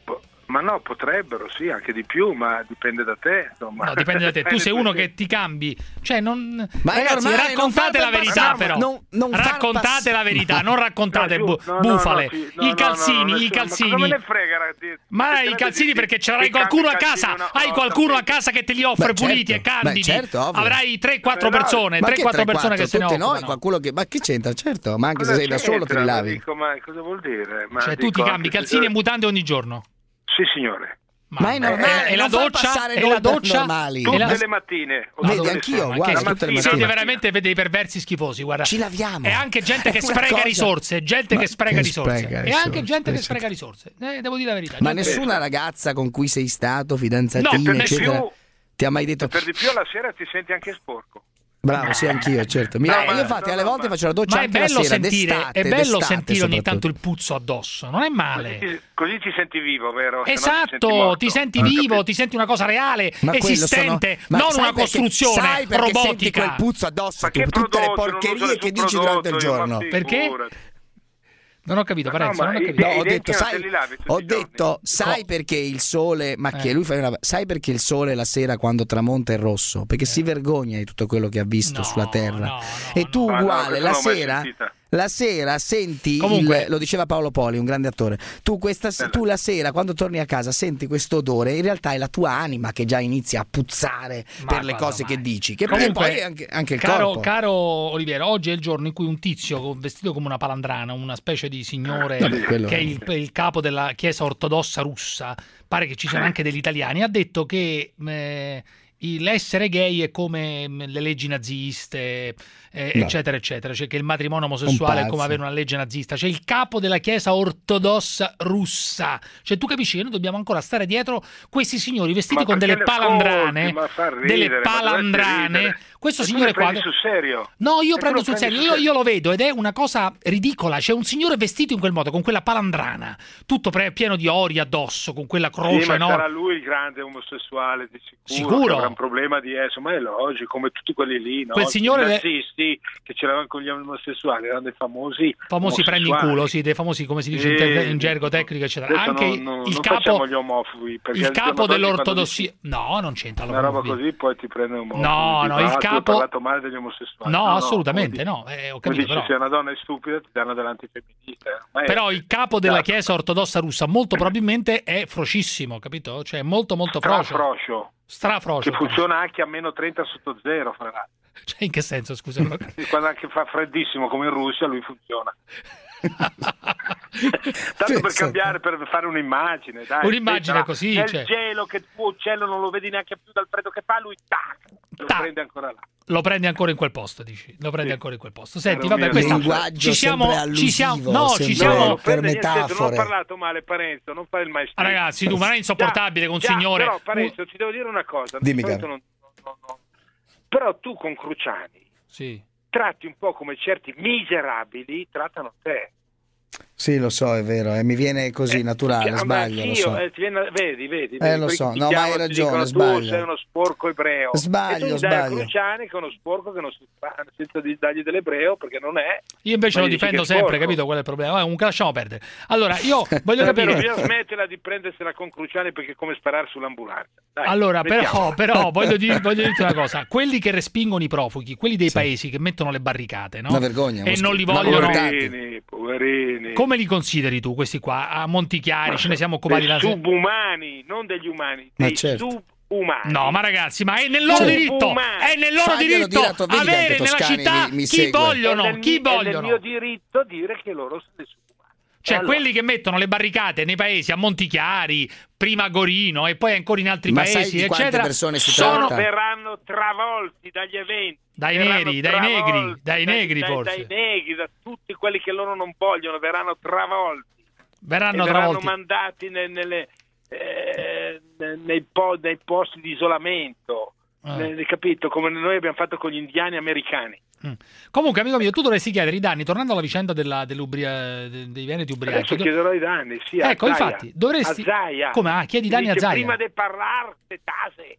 Ma no, potrebbero, sì, anche di più, ma dipende da te, insomma. No, dipende da te. Tu sei uno che ti cambi. Cioè, non. Ma è Ragazzi, normale, non raccontate far la verità, passare- però. non- non far raccontate pass- la verità, no. non raccontate No, bu- giù, no, no, bufale. no, sì, no, I no, calzini, no, i nessuno- calzini. Ma cosa me ne frega, ragazzi? Ma Perché i te calzini ne perché dici- ce l'avrai i qualcuno a calzini casa. una Hai volta, qualcuno a sì. casa che te li offre Beh, puliti certo, e candidi. beh, certo, ovvio. Avrai tre quattro Eh, no, persone, Ma tre che quattro tre, persone quattro? che se ne Tutte noi, occupano. qualcuno che... Ma che c'entra? Certo, ma anche Cosa se sei da solo te c'entra? li Ma lavi. dico, ma cosa vuol dire? Ma Cioè, tu dico ti cambi anche se- calzini e mutande ogni giorno. Sì, signore. Ma è normale, e la non far doccia? passare E noi la per doccia? normali. E la- Tutte le mattine. o Vedi, tutte le anch'io, sere. guarda, La tutte le mattina. mattine. Siete veramente dei perversi schifosi, guarda. Ci laviamo. E anche gente che È una spreca cosa- risorse, gente Ma che spreca che risorse. spreca E anche risorse, gente che sì. spreca risorse. Eh, devo dire la verità. Ma Gente- nessuna ragazza con cui sei stato, No, fidanzatina, per eccetera, più- ti ha mai detto... Per di più alla sera ti senti anche sporco. Bravo, sì, anch'io, certo. Mi- No, io ma- infatti no, alle no, volte ma- faccio la doccia Ma è anche la bello sera, sentire, d'estate, è bello d'estate sentire ogni soprattutto. tanto il puzzo addosso, non è male. Così, così ti senti vivo, vero? Se no ti senti Esatto, morto. ti senti Ho vivo, capito. ti senti una cosa reale, Ma quello esistente, sono- ma non sai una perché- costruzione sai perché senti robotica. quel puzzo addosso, Ma tu, che tutte le prodotto? Non porcherie uso che nessun dici durante il prodotto, io, ma giorno. sì, Perché? figurati. Non ho capito, Ma no, Parenzo, ma non ho i- capito. No, ho i denti detto, non sai, te li lavi tutti ho i giorni? detto, sai perché il sole, ma che Eh. lui fa una, sai perché il sole la sera quando tramonta è rosso? Perché si vergogna di tutto quello che ha visto No, sulla terra. no, no, e tu no. Ma no, uguale, questa la non l'ho mai sera, sentita. la sera senti, Comunque- il- lo diceva Paolo Poli, un grande attore, tu, questa, tu la sera quando torni a casa senti questo odore, in realtà è la tua anima che già inizia a puzzare Ma per le guarda cose mai. che dici, che Comunque, poi è anche, anche il caro, corpo. caro Oliviero, oggi è il giorno in cui un tizio con- vestito come una palandrana, una specie di signore Vabbè, quello- che è il, il capo della Chiesa ortodossa russa, pare che ci siano anche degli italiani, ha detto che eh, il- l'essere gay è come mh, le leggi naziste, eh, No. eccetera, eccetera, cioè che il matrimonio omosessuale è pazzo. come avere una legge nazista, cioè il capo della Chiesa ortodossa russa, cioè tu capisci che noi dobbiamo ancora stare dietro questi signori vestiti Ma con perché delle le ascolti? palandrane, Ma fa ridere, delle ma dovresti palandrane, ridere. questo E tu signore le qua... prendi sul serio? No, io E tu prendo lo sul prendi serio, sul io, io lo vedo ed è una cosa ridicola. C'è un signore vestito in quel modo, con quella palandrana, tutto pre- pieno di ori addosso, con quella croce Sì, ma enorme. sarà lui il grande omosessuale di sicuro, Sicuro? che avrà un problema di esso, ma è logico, come tutti quelli lì, no? Quel signore I le- nazisti che c'eravano con gli omosessuali erano dei famosi Famosi prendi in omosessuali. culo, sì, dei famosi, come si dice Sì, in, te- in gergo tecnico, eccetera. Adesso Anche non, non, il non capo, facciamo gli omofobi, perché il al giorno capo d'oggi dell'ortodossia. quando No, non c'entra dici una roba l'omofobia. così poi ti prende un omofobo. No, Ti no, fa, il "Ah, tu hai capo- parlato male degli omosessuali. No, come assolutamente dici- no, eh, ho come capito dici, però. se una donna è stupida ti danno dell'antifemminista. Ma è- Però il capo della Esatto. Chiesa ortodossa russa molto probabilmente è frocissimo, capito? Cioè molto molto frocio. Strafroscio, Strafroscio. che funziona anche a meno trenta sotto zero, fra l'altro. Cioè, in che senso, scusa? Quando anche fa freddissimo come in Russia lui funziona. Tanto per cambiare, per fare un'immagine, dai. Un'immagine Aspetta, così, nel cioè. gelo che il tuo uccello non lo vedi neanche più dal freddo che fa, lui tac, lo Tac. prende ancora là. Lo prendi ancora in quel posto, dici? Lo prendi Sì. ancora in quel posto. Senti, Era un vabbè, mio questa linguaggio ci siamo, sempre ci siamo, allusivo, no, sempre ci siamo. non per prende niente, non ho metafore. parlato male, Parenzo, non fare il maestro. Ah, ragazzi, tu, ma non è insopportabile Già, che un già, signore. Però, Parenzo, ti devo dire una cosa. Dimmi, di solito caro. non- non- non- Però tu con Cruciani Sì. tratti un po' come certi miserabili trattano te. Sì, lo so, è vero, eh, mi viene così Eh, naturale, ah, sbaglio, ma lo sì, so. eh, ti viene- vedi, vedi, Eh, vedi, lo perché so, ti no, ma hai chiamano, ti ragione, dicono, sbaglio. Tu sei uno sporco ebreo. Sbaglio, e tu gli dai a sbaglio. Cruciani che è uno sporco che non si fa senza di- dargli dell'ebreo perché non è. Io invece Ma lo gli dici difendo che è sempre, sporco. capito qual è il problema? Eh, comunque lasciamo perdere. Allora, io voglio È vero, capire. bisogna smetterla di prendersela con Cruciani perché è come sparare sull'ambulanza. Dai, Allora, però, smettiamola. però voglio, dir- voglio dirti una cosa: quelli che respingono i profughi, quelli dei paesi che mettono le barricate, no? Una vergogna, E uno non li schifo. vogliono. Poverini, poverini. Come li consideri tu questi qua? A Montichiari ce ne siamo occupati Dei la sera. subumani, non degli umani, Ma dei certo. subumani. No, ma ragazzi, ma è nel loro Cioè, diritto, umani. è nel loro Faglielo diritto dire a Tovini, che anche avere nella Toscani città mi- mi chi segue. vogliono, È nel chi mi- È nel vogliono. mio diritto dire che loro sono dei subumani. Cioè, E allora? quelli che mettono le barricate nei paesi, a Montichiari, prima a Gorino e poi ancora in altri Ma sai paesi, di quante eccetera, persone si sono tratta? verranno travolti dagli eventi. dai verranno neri, dai travolti, negri, dai negri dai, forse. Dai negri, da tutti quelli che loro non vogliono, verranno travolti. Verranno e verranno travolti. mandati ne- nelle, eh, ne- nei, po- nei posti di isolamento. Ah. Ne- capito? Come noi abbiamo fatto con gli indiani americani. Mm. Comunque, amico mio, tu dovresti chiedere i danni, tornando alla vicenda della, dell'ubria- de- dei veneti ubriachi. Adesso chiederò i danni, sì, a Ecco, Zaia. infatti, dovresti... A Zaia. Come? Ah, chiedi i Mi danni a dice, Zaia. Prima di parlare, te tase.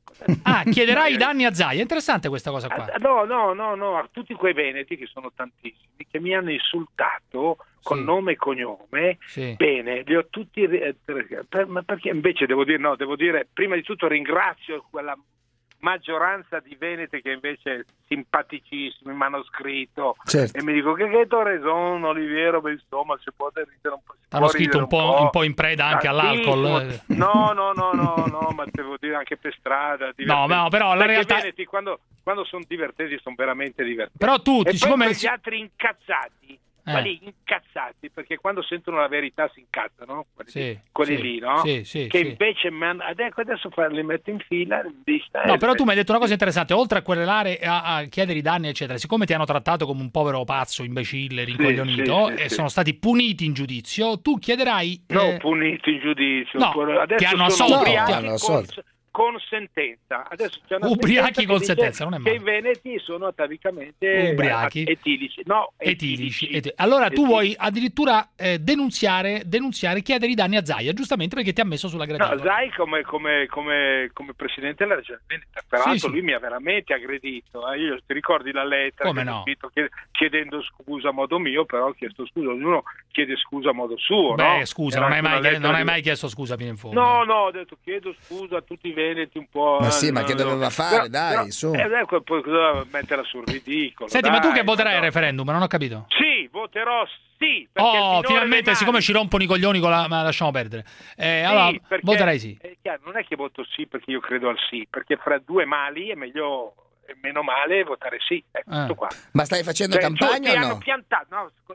Ah, chiederai i danni a Zaia. Interessante questa cosa qua. Ah, No, no, no, no, a tutti quei veneti, che sono tantissimi, che mi hanno insultato con Sì. nome e cognome, Sì. bene, li ho tutti... eh, per- ma perché invece devo dire, no, devo dire, prima di tutto ringrazio quella maggioranza di veneti che invece è simpaticissimi, mi hanno scritto Certo. e mi dico che che t'ho ragione, Oliviero, beh, insomma, si può ridere un po'. si Hanno può scritto ridere un po', un po' in preda anche Tantissimo. all'alcol. eh. No, no, no, no, no, ma devo dire anche per strada. No, divertenti. no, però la Perché realtà- i veneti quando, quando sono divertenti sono veramente divertenti. Però tu, e poi siccome- quegli altri incazzati, Eh. quelli incazzati, perché quando sentono la verità si incazzano, quelli, Sì, quelli sì, lì, no? sì, sì, che sì. invece mi hanno- adesso, adesso fa- li metto in fila, in lista, No, e- però tu mi hai detto una cosa interessante, oltre a querelare e a, a chiedere i danni, eccetera, siccome ti hanno trattato come un povero pazzo, imbecille, rincoglionito, sì, sì, e sì. sono stati puniti in giudizio, tu chiederai... No, eh, puniti in giudizio. no, adesso ti hanno sono assolto. ubriachi Ti hanno con, assolto. con sentenza. Adesso c'è una Ubriachi sentenza con che dice sentenza, non è male. che i veneti sono atavicamente Ubriachi. eh, etilici. No, etilici. etilici. eti- Allora tu Etilici. vuoi addirittura eh, denunziare, denunziare, chiedere i danni a Zaia, giustamente perché ti ha messo sulla No, graticola. Zai come, come, come, come presidente della regione Veneta, peraltro Sì, sì. lui mi ha veramente aggredito. eh. Io ti ricordi la lettera Come che no? ho scritto chied- chiedendo scusa a modo mio, però ho chiesto scusa, ognuno chiede scusa a modo suo. Beh, no? scusa, Era non hai, anche mai, una chie- non lettera hai di- mai chiesto scusa fino in fondo. No, no, ho detto chiedo scusa a tutti i veneti un po'. Ma eh, sì, ma no, che no. doveva fare, Però- dai, però- su. Eh, ecco, poi cosa metterla sul ridicolo. Senti, dai, ma tu che voterai no. al referendum? Non ho capito. Sì, voterò sì. perché il Oh, minore finalmente, dei siccome mali- ci rompono i coglioni con la... ma lasciamo perdere. Eh, Sì, allora, perché- voterai sì. è chiaro, non è che voto sì perché io credo al sì, perché fra due mali è meglio, è meno male votare sì. È Ah. tutto qua. Ma stai facendo Cioè, campagna ti o hanno no? piantato, no, scu-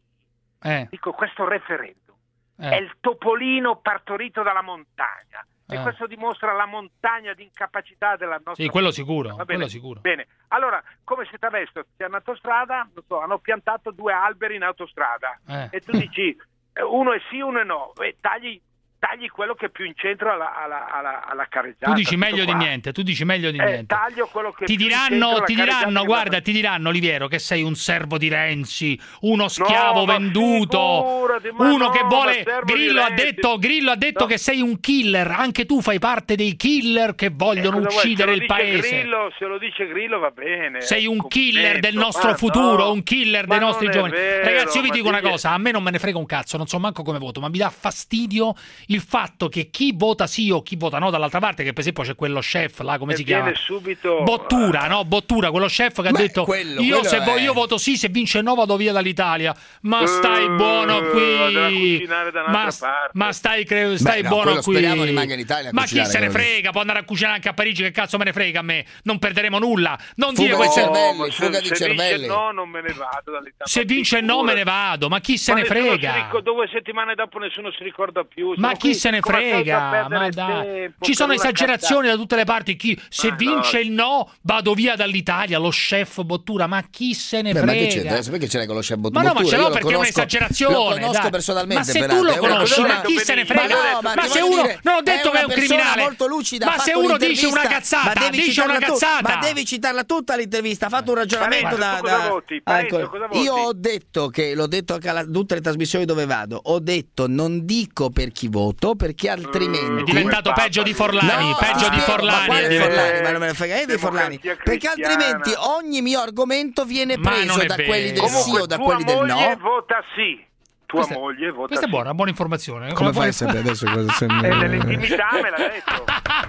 Eh, dico, questo referendum eh. è il topolino partorito dalla montagna. E Eh. questo dimostra la montagna di incapacità della nostra Sì, quello sicuro, Va bene? quello sicuro. Bene, allora, come se t'avessero in autostrada, non so, hanno piantato due alberi in autostrada Eh. e tu dici eh, uno è sì, uno è no, e tagli, tagli quello che è più in centro alla, alla, alla, alla carreggiata. Tu dici tutto meglio di qua. niente, tu dici meglio di Eh, niente. taglio quello che è Ti più in centro diranno, alla ti carreggiata diranno, che guarda, va- ti diranno, Oliviero, che sei un servo di Renzi, uno schiavo ma venduto, figurati, ma uno no, che ma vuole... servo di Grillo ha Renzi. detto, Grillo ha detto No. che sei un killer, anche tu fai parte dei killer che vogliono Eh, cosa vuoi? uccidere Se il lo dice paese. Grillo, se lo dice Grillo va bene. Sei eh, un killer del complimento. nostro Ma futuro, no, un killer ma dei nostri non è giovani. vero, Ragazzi, io vi ma dico una digli- cosa, a me non me ne frega un cazzo, non so manco come voto, ma mi dà fastidio il fatto che chi vota sì o chi vota no dall'altra parte, che per esempio c'è quello chef là, come E si chiama? viene subito Bottura, no? Bottura, quello chef che ha Beh, detto quello- io, quello se vo- è- io voto sì, se vince il no vado via dall'Italia. Ma stai Eh, buono vado a qui. cucinare da un'altra Ma, parte. ma stai, cre- stai no, buono quello qui. speriamo rimanga in Italia a Ma chi cucinare, se ne quello lì. frega? Può andare a cucinare anche a Parigi, che cazzo me ne frega a me? Non perderemo nulla. Non Fuga dire di queste cervelli, ma fuga se, di se cervelli. vince no non me ne vado dall'Italia. Se vince il no me ne vado, ma chi se Ma ne nessuno si frega? ricor- due settimane dopo nessuno si ricorda più. Ma sono chi se ne frega? Ma dai. Ci sono esagerazioni da tutte le parti. Chi, se Ma vince no. il no, vado via dall'Italia. Lo chef Bottura, ma chi se ne Beh, frega? ma che c'è adesso? Perché ce l'hai con lo chef Bottura? Ma no, ma ce l'ho Io lo perché è conosco- un'esagerazione. Lo conosco dai. personalmente. Ma se peraltro, tu lo è una conosci, persona- ma chi se ne Ma frega? no, Ma, ma ti se voglio uno dire, non ho detto è che è una un persona criminale, molto lucida, ha ma fatto se uno dice un'intervista, una cazzata, ma devi dice una citarla tu- cazzata. ma devi citarla tutta l'intervista. Ha fatto un ragionamento Parenzo, da, tu cosa da- voti? Parenzo, Ecco, cosa voti? io ho detto che l'ho detto anche a tutte le trasmissioni dove vado. Ho detto non dico per chi voto perché altrimenti È diventato peggio di Forlani, No, peggio ti di spiego, Forlani. ma quale Eh, Forlani? Ma non me ne frega niente di Forlani. Democrazia Perché cristiana. altrimenti ogni mio argomento viene Ma preso non è da vero. quelli del sì Comunque, o da tua quelli del moglie no. vota sì. Tua Questa- moglie vota Questa è sì. buona, buona informazione. Come Una fai a buona- sapere adesso cosa sembra? E nell'intimità me l'ha detto.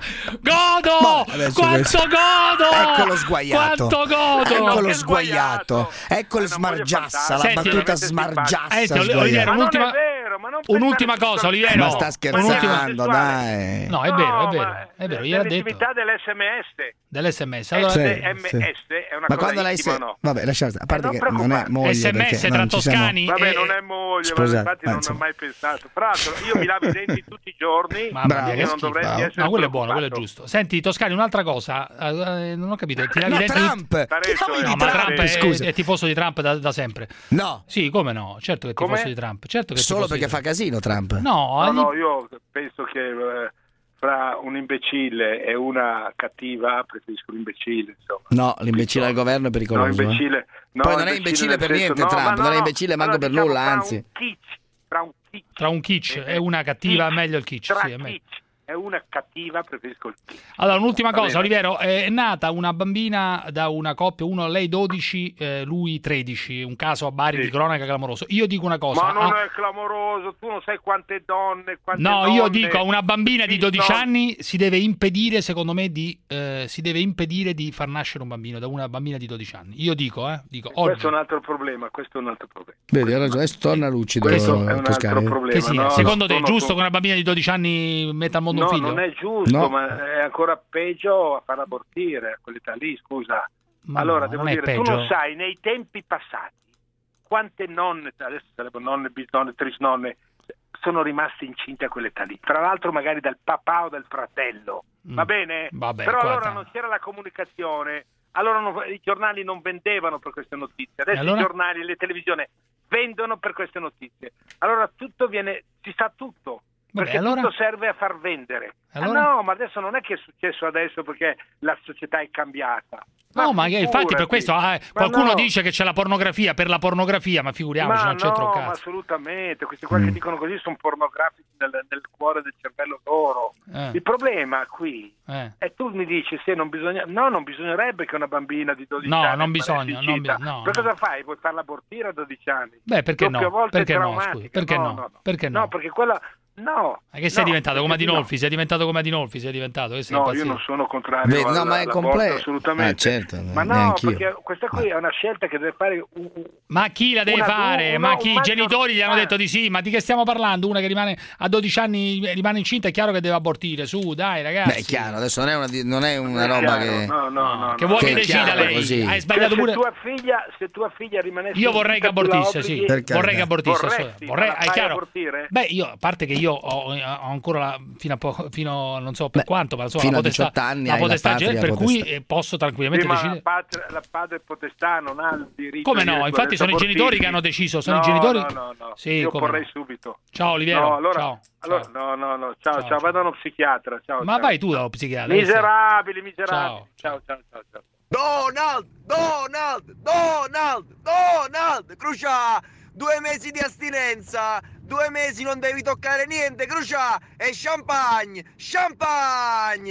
Godo! Ma adesso Quanto questo- godo! Eccolo sguaiato. Quanto godo! Eccolo che sguaiato. Eccolo Ma una moglie smargiassa. La Senti, battuta veramente smargiassa. Eh, sguaiata. Oliviero, Ma non un'ultima, è vero, ma non un'ultima pensare cosa, tutto- Oliviero. Ma sta Un'ultima- scherzando, dai. No, è vero, è No, vero. ma È vero, gliel'ha detto. nell'intimità dell'esse emme esse. Dell'esse emme esse. Allora, Sì, esse emme esse sì. è una Ma cosa quando lei intima, se... no? Vabbè, lasciate stare. A parte non che non è preoccuparti. moglie esse emme esse perché tra non ci siamo- toscani. Vabbè, e- non è moglie, Scusate, ma infatti ma non ho insomma. mai pensato. Fra l'altro, io mi lavo i denti tutti i giorni, Mamma Bravo. mia, che che non schifo. dovresti essere No, quello è buono, quello è preoccupato. giusto. Senti, Toscani, un'altra cosa. eh, non ho capito. Ti lavi No, i denti tutti- Trump! Paresso, Che nomi eh. di No, ma Trump, Trump è, scusa. è tifoso di Trump da, da sempre. No, Sì, come no? Certo che è tifoso Come? di Trump. Certo che è solo tifoso di perché fa Trump. casino Trump. No, No, gli- no, io penso che eh, fra un imbecille e una cattiva preferisco l'imbecille, insomma. No, l'imbecille al governo è pericoloso. No, imbecille, no, Poi non è imbecille nel per senso- niente no, Trump, ma no, non è no. imbecille manco Allora, per diciamo, nulla, fra anzi. un kitsch, fra un kitsch, tra un kitsch e una cattiva, meglio il kitsch. tra Sì, è meglio. kitsch e una cattiva preferisco il kitsch. Allora, un'ultima Va cosa, bene. Oliviero, è nata una bambina da una coppia, uno lei dodici, eh, lui tredici, un caso a Bari Sì. di cronaca clamoroso. Io dico una cosa, Ma non ah, è clamoroso, tu non sai quante donne, quante no, nonne, io dico a una bambina di sì, dodici no. anni si deve impedire, secondo me, di eh, si deve impedire di far nascere un bambino da una bambina di dodici anni. Io dico, eh, dico oggi. Questo è un altro problema, questo è un altro problema. Vedi, hai ragione, adesso torna lucido. Questo è un altro Toscani. problema. Che sia, no? secondo te è Sono giusto con- che una bambina di dodici anni metta al mondo No, un figlio? non è giusto, No. ma è ancora peggio a far abortire a quell'età lì, scusa. Ma allora, no, devo non è dire, tu peggio. non sai, nei tempi passati, quante nonne, adesso sarebbero nonne, bisnonne, trisnonne, sono rimaste incinte a quell'età lì. Tra l'altro magari dal papà o dal fratello, va Mm. bene? Vabbè, Però guarda. allora non c'era la comunicazione, allora non- i giornali non vendevano per queste notizie, adesso E allora? i giornali e le televisioni vendono per queste notizie. Allora tutto viene, si sa tutto. Vabbè, Perché allora? tutto serve a far vendere. Allora? Ah, no, ma adesso non è che è successo adesso perché la società è cambiata. No, ma che- infatti per figurati. questo ah, eh, Ma qualcuno no. dice che c'è la pornografia per la pornografia, ma figuriamoci, Ma non c'entra un no, ma cazzo. assolutamente. Questi qua Mm. che dicono così sono pornografici nel, nel cuore del cervello loro. Eh. Il problema qui Eh. è tu mi dici se non bisogna, no, non bisognerebbe che una bambina di dodici No, anni non rimanesse bisogna, non incinta. bi- no, Per no. cosa fai? Vuoi farla abortire a dodici anni? Beh, perché Doppia no? volta è Perché no, traumatica. scusi, perché no? Perché no? No, perché quella no. Ma che sei no, diventato come perché no. Adinolfi? Sei diventato come Adinolfi? Sei diventato? Che sei No, impazzito? io non sono contrario Vedi, no, alla- ma è all'aborto, completo. assolutamente. Ah, certo, ma no, neanch'io. perché questa qui è una scelta che deve fare un, un- Ma chi la deve Una- fare? uno- ma un chi? I maggior- genitori gli hanno eh. detto di sì. Ma di che stiamo parlando? Una che rimane a dodici anni rimane incinta, è chiaro che deve abortire. Su, dai, ragazzi. Beh, è chiaro, adesso non è una, di- non è una è roba chiaro, che... no, no, no, Che no. vuoi Che che è decida chiaro, lei? così. Hai Cioè, sbagliato se pure. tua figlia, se tua figlia rimanesse Io vorrei che incinta, tu la abortisse, sì. obblighi- Per carità. Vorrei che abortisse. Vorresti, Vorrei, ma la è fai chiaro. abortire? Beh, io, a parte che io ho, ho ancora la, fino a poco, fino a non so per Beh, quanto, ma insomma, fino la a potestà, diciotto anni la hai la potestà patria per potestà. cui eh, posso tranquillamente Sì, ma decidere. la, patria- la padre potestà non ha il diritto Come di no? Infatti sono i abortirsi. genitori che hanno deciso, sono no, i genitori. No, no, no. Sì, io come porrei no. subito. Ciao Oliviero. No, allora, ciao. allora, Ciao. no, no, no, ciao, Ciao, ciao, vado da uno psichiatra. Ciao, Ma ciao. vai tu dallo psichiatra. Miserabili, miserabili. Ciao. Ciao, ciao, ciao, ciao. Donald, Donald, Donald, Donald, Crucia, due mesi di astinenza, due mesi non devi toccare niente, Crucia, e champagne, champagne.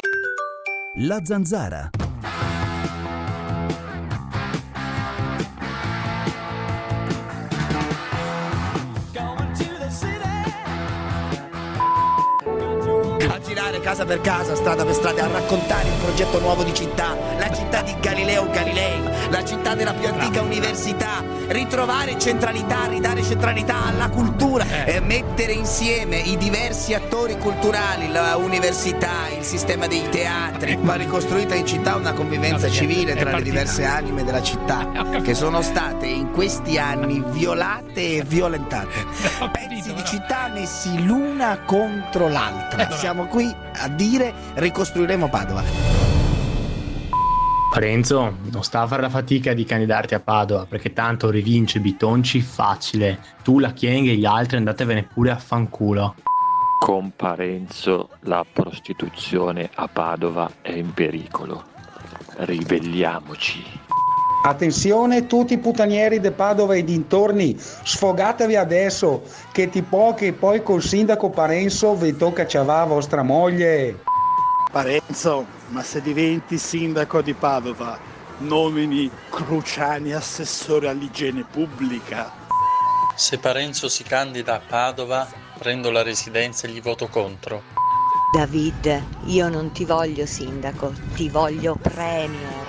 La Zanzara. A girare casa per casa, strada per strada, a raccontare il progetto nuovo di città, la città di Galileo Galilei, la città della più antica università, ritrovare centralità, ridare centralità alla cultura, eh. mettere insieme i diversi attori culturali, l'università, il sistema dei teatri. Va ricostruita in città una convivenza civile tra le diverse anime della città che sono state in questi anni violate e violentate. Pezzi di città messi l'una contro l'altra. Siamo qui a dire ricostruiremo Padova. Parenzo, non sta a fare la fatica di candidarti a Padova, perché tanto rivince Bitonci facile. Tu, la Chieng e gli altri andatevene pure a fanculo. Con Parenzo la prostituzione a Padova è in pericolo. Ribelliamoci. Attenzione tutti i putanieri di Padova e dintorni, sfogatevi adesso, che ti può che poi col sindaco Parenzo vi tocca ciavà vostra moglie. Parenzo, ma se diventi sindaco di Padova, nomini Cruciani assessore all'igiene pubblica. Se Parenzo si candida a Padova, prendo la residenza e gli voto contro. David, io non ti voglio sindaco, ti voglio premier.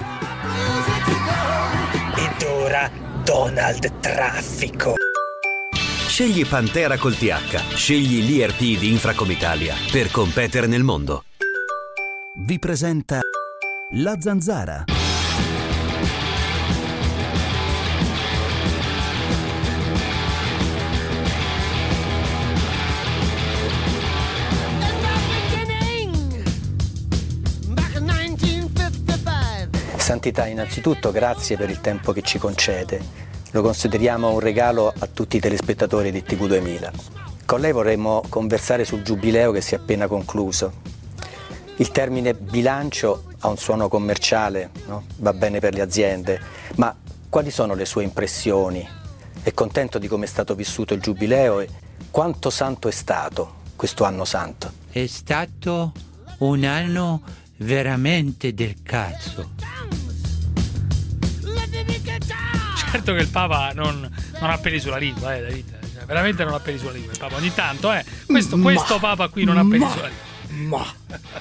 Ed ora Donald Traffico. Scegli Pantera col T H, scegli l'I R P di Infracomitalia per competere nel mondo. Vi presenta La Zanzara. Santità, innanzitutto grazie per il tempo che ci concede. Lo consideriamo un regalo a tutti i telespettatori di T V duemila. Con lei vorremmo conversare sul giubileo che si è appena concluso. Il termine bilancio ha un suono commerciale, no? Va bene per le aziende, ma quali sono le sue impressioni? È contento di come è stato vissuto il giubileo e quanto santo è stato questo anno santo? È stato un anno veramente del cazzo. Certo che il Papa non, non ha peli sulla lingua, eh, David. Cioè, veramente non ha peli sulla lingua il Papa. Ogni tanto, eh. Questo, ma, questo Papa qui non ha peli ma, sulla lingua. Ma.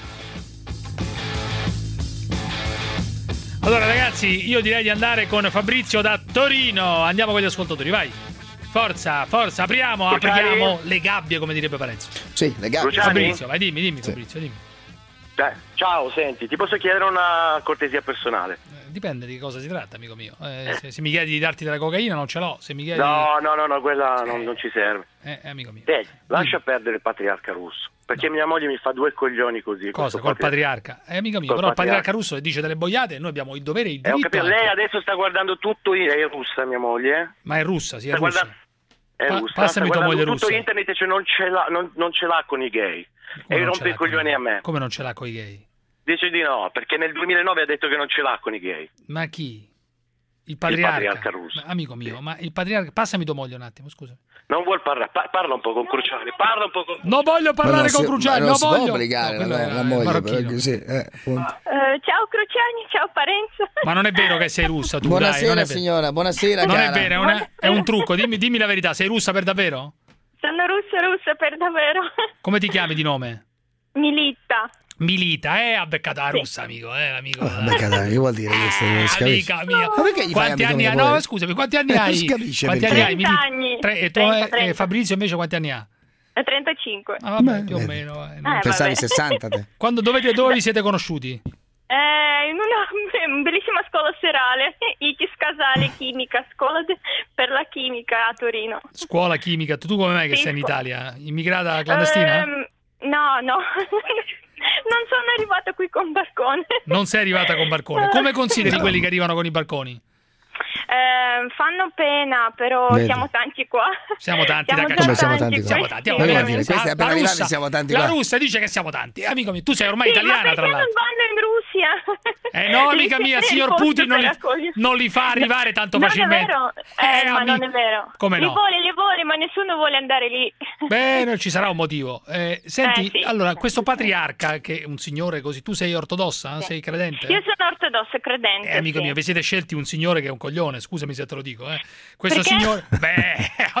Allora ragazzi, io direi di andare con Fabrizio da Torino. Andiamo con gli ascoltatori, vai. Forza, forza, apriamo, Cruciani. apriamo le gabbie, come direbbe Parenzo. Sì, le gabbie. Cruciani. Fabrizio, vai, dimmi, dimmi, sì. Fabrizio, dimmi. Eh, ciao, senti, ti posso chiedere una cortesia personale? Eh, dipende di cosa si tratta, amico mio. Eh, eh. Se, se mi chiedi di darti della cocaina non ce l'ho, se mi chiedi... No, no, no, no, quella eh. non, non ci serve. Eh, amico mio. Eh, lascia mm. perdere il patriarca russo, perché no. mia moglie mi fa due coglioni così. Cosa? Col patriarca? patriarca? Eh, amico mio, col però patriarca. il patriarca russo dice delle boiate e noi abbiamo il dovere e il diritto. Eh, lei adesso sta guardando tutto, in... è russa mia moglie. Eh? Ma è russa, sì, è sta russa. Guarda... È pa- russa. Passami tua moglie tutto russa. internet, cioè non ce l'ha, non, non ce l'ha con i gay. Come e rompe i coglioni a me. Come non ce l'ha con i gay? Dice di no, perché nel duemilanove ha detto che non ce l'ha con i gay. Ma chi? Il patriarca, il patriarca russo. Amico mio, sì. ma il patriarca... Passami tua moglie un attimo, scusa. Non vuol parlare, pa- parla un po' con Cruciani, parla un po' con... Non voglio parlare con si, Cruciani, non non si voglio... può obbligare no, la, la moglie, però così, eh, uh, ciao Cruciani, ciao Parenzo. Ma non è vero che sei russa tu, buonasera, dai, non è signora, buonasera, Non cara. è vero, è, una, è un trucco, dimmi, dimmi la verità, sei russa per davvero? Sono russa, russa per davvero. Come ti chiami di nome? Milita. Milita, eh, ha beccato la russa, amico, eh, amico. Oh, beccata, che vuol dire questo? Eh, amica mia. Ma perché gli quanti fai anni hai? No, scusami, quanti anni hai? Non si capisce. Quanti anni hai? trenta anni. Tre, e tu, trenta, eh, trenta. Fabrizio invece quanti anni ha? trentacinque. Ah, vabbè, Beh, più o vedi. meno. Eh, Eh, Pensavi vabbè. sessanta te. Quando, dove, dove vi siete conosciuti? Eh, in una bellissima scuola serale, I T I S Casale Chimica, scuola de- per la chimica a Torino. Scuola chimica, tu come mai che Sì, sei in scu- Italia? Immigrata clandestina? Ehm, no, no. Non sono arrivata qui con barcone. Non sei arrivata con barcone. Come consideri quelli che arrivano con i barconi? Eh, fanno pena, però Vedi. siamo tanti qua. Siamo tanti Siamo da già Come siamo tanti tanti qua? Siamo tanti. Ma Oh, che vuol veramente. dire? Questi Ah, appena la arrivati russa, siamo tanti la qua. russa dice che siamo tanti. Amico mio, tu sei ormai Sì, italiana, ma tra perché non l'altro. vanno in Russia? Eh no, amica Lì mia, c'è signor il posto Putin non per li, accogliere. non li fa arrivare tanto Non facilmente. è vero, eh, ma ami- non è vero. Come Li no? vuole, li vuole, ma nessuno vuole andare lì. Beh, non ci sarà un motivo. Eh, senti, Eh, sì. allora, questo patriarca, che è un signore così, tu sei ortodossa? Sì. Sei credente? Io sono ortodossa credente. Eh, amico sì. mio, vi siete scelti un signore che è un coglione, scusami se te lo dico. Eh. Questo Perché? signore... Beh,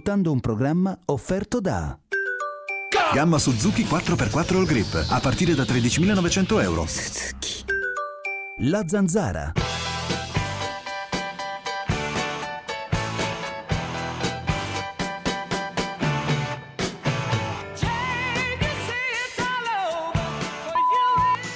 ascoltando un programma offerto da Gamma Suzuki quattro per quattro All Grip a partire da tredicimilanovecento euro. La Zanzara.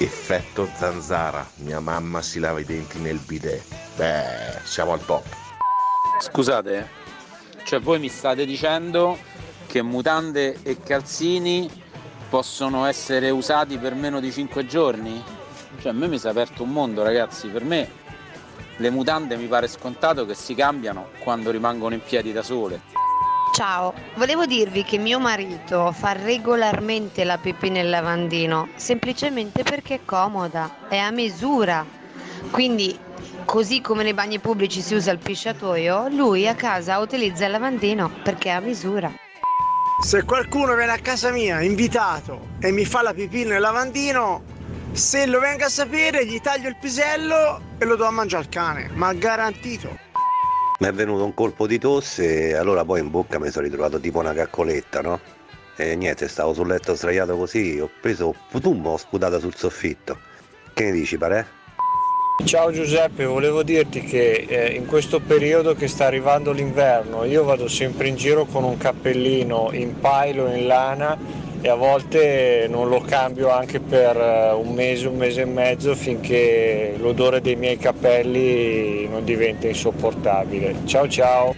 Effetto zanzara, mia mamma si lava i denti nel bidet. Beh, siamo al top. Scusate, cioè voi mi state dicendo che mutande e calzini possono essere usati per meno di cinque giorni? Cioè a me mi si è aperto un mondo, ragazzi. Per me le mutande mi pare scontato che si cambiano quando rimangono in piedi da sole. Ciao, volevo dirvi che mio marito fa regolarmente la pipì nel lavandino, semplicemente perché è comoda, è a misura. Quindi, così come nei bagni pubblici si usa il pisciatoio, lui a casa utilizza il lavandino perché è a misura. Se qualcuno viene a casa mia invitato e mi fa la pipì nel lavandino, se lo venga a sapere gli taglio il pisello e lo do a mangiare al cane, ma garantito. Mi è venuto un colpo di tosse e allora poi in bocca mi sono ritrovato tipo una caccoletta, no? E niente, stavo sul letto sdraiato così, ho preso putum, ho sputato sul soffitto. Che ne dici, pare? Ciao Giuseppe, volevo dirti che eh, in questo periodo che sta arrivando l'inverno io vado sempre in giro con un cappellino in pailo, in lana, e a volte non lo cambio anche per uh, un mese, un mese e mezzo, finché l'odore dei miei capelli non diventa insopportabile. Ciao ciao!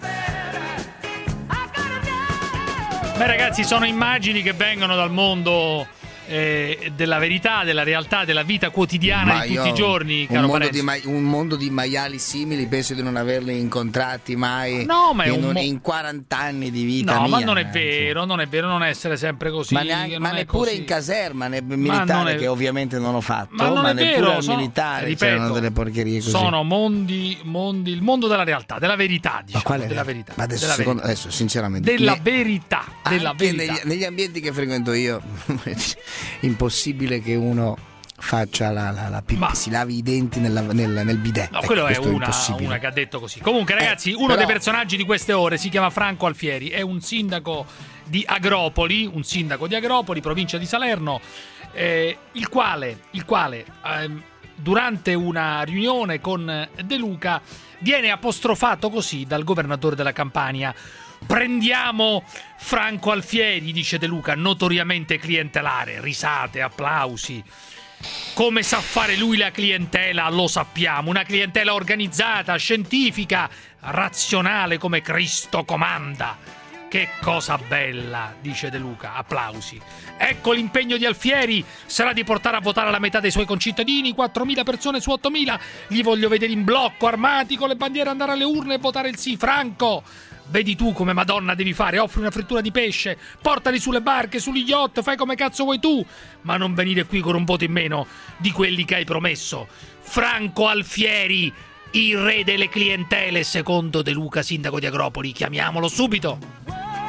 Beh ragazzi, sono immagini che vengono dal mondo eh, della verità, della realtà, della vita quotidiana Ma di tutti io, i giorni, un caro mondo, di Parenzo. ma- un mondo di maiali simili, penso di non averli incontrati mai No, ma è in, un mo- in quaranta anni di vita No, mia. ma non è vero, non è vero, non essere sempre così. Ma, neanche, non ma è neppure così. in caserma, ne- non militare, è- che ovviamente non ho fatto, Ma non ma è neppure vero, al sono- militare ripeto, c'erano delle porcherie così. Sono mondi, mondi, il mondo della realtà, della verità, diciamo, Ma quale della verità? verità. Ma adesso, della secondo- verità. adesso, sinceramente, Della le- verità, della anche verità. negli, negli ambienti che frequento io, impossibile che uno faccia la, la, la pipì, si lavi i denti nella- nel, nel bidet. No, Ecco, quello è questo una, impossibile. una che ha detto così. Comunque, ragazzi, uno però- dei personaggi di queste ore si chiama Franco Alfieri, è un sindaco di Agropoli, un sindaco di Agropoli, provincia di Salerno, eh, il quale, il quale ehm, durante una riunione con De Luca viene apostrofato così dal governatore della Campania. Prendiamo Franco Alfieri, dice De Luca, notoriamente clientelare, risate, applausi. Come sa fare lui la clientela lo sappiamo, una clientela organizzata, scientifica, razionale come Cristo comanda. Che cosa bella, dice De Luca, applausi. Ecco l'impegno di Alfieri, sarà di portare a votare la metà dei suoi concittadini, quattromila persone su ottomila, li voglio vedere in blocco, armati, con le bandiere, andare alle urne e votare il sì. Franco, vedi tu come Madonna devi fare, offri una frittura di pesce, portali sulle barche, sugli yacht, fai come cazzo vuoi tu, ma non venire qui con un voto in meno di quelli che hai promesso. Franco Alfieri, il re delle clientele, secondo De Luca, sindaco di Agropoli, chiamiamolo subito.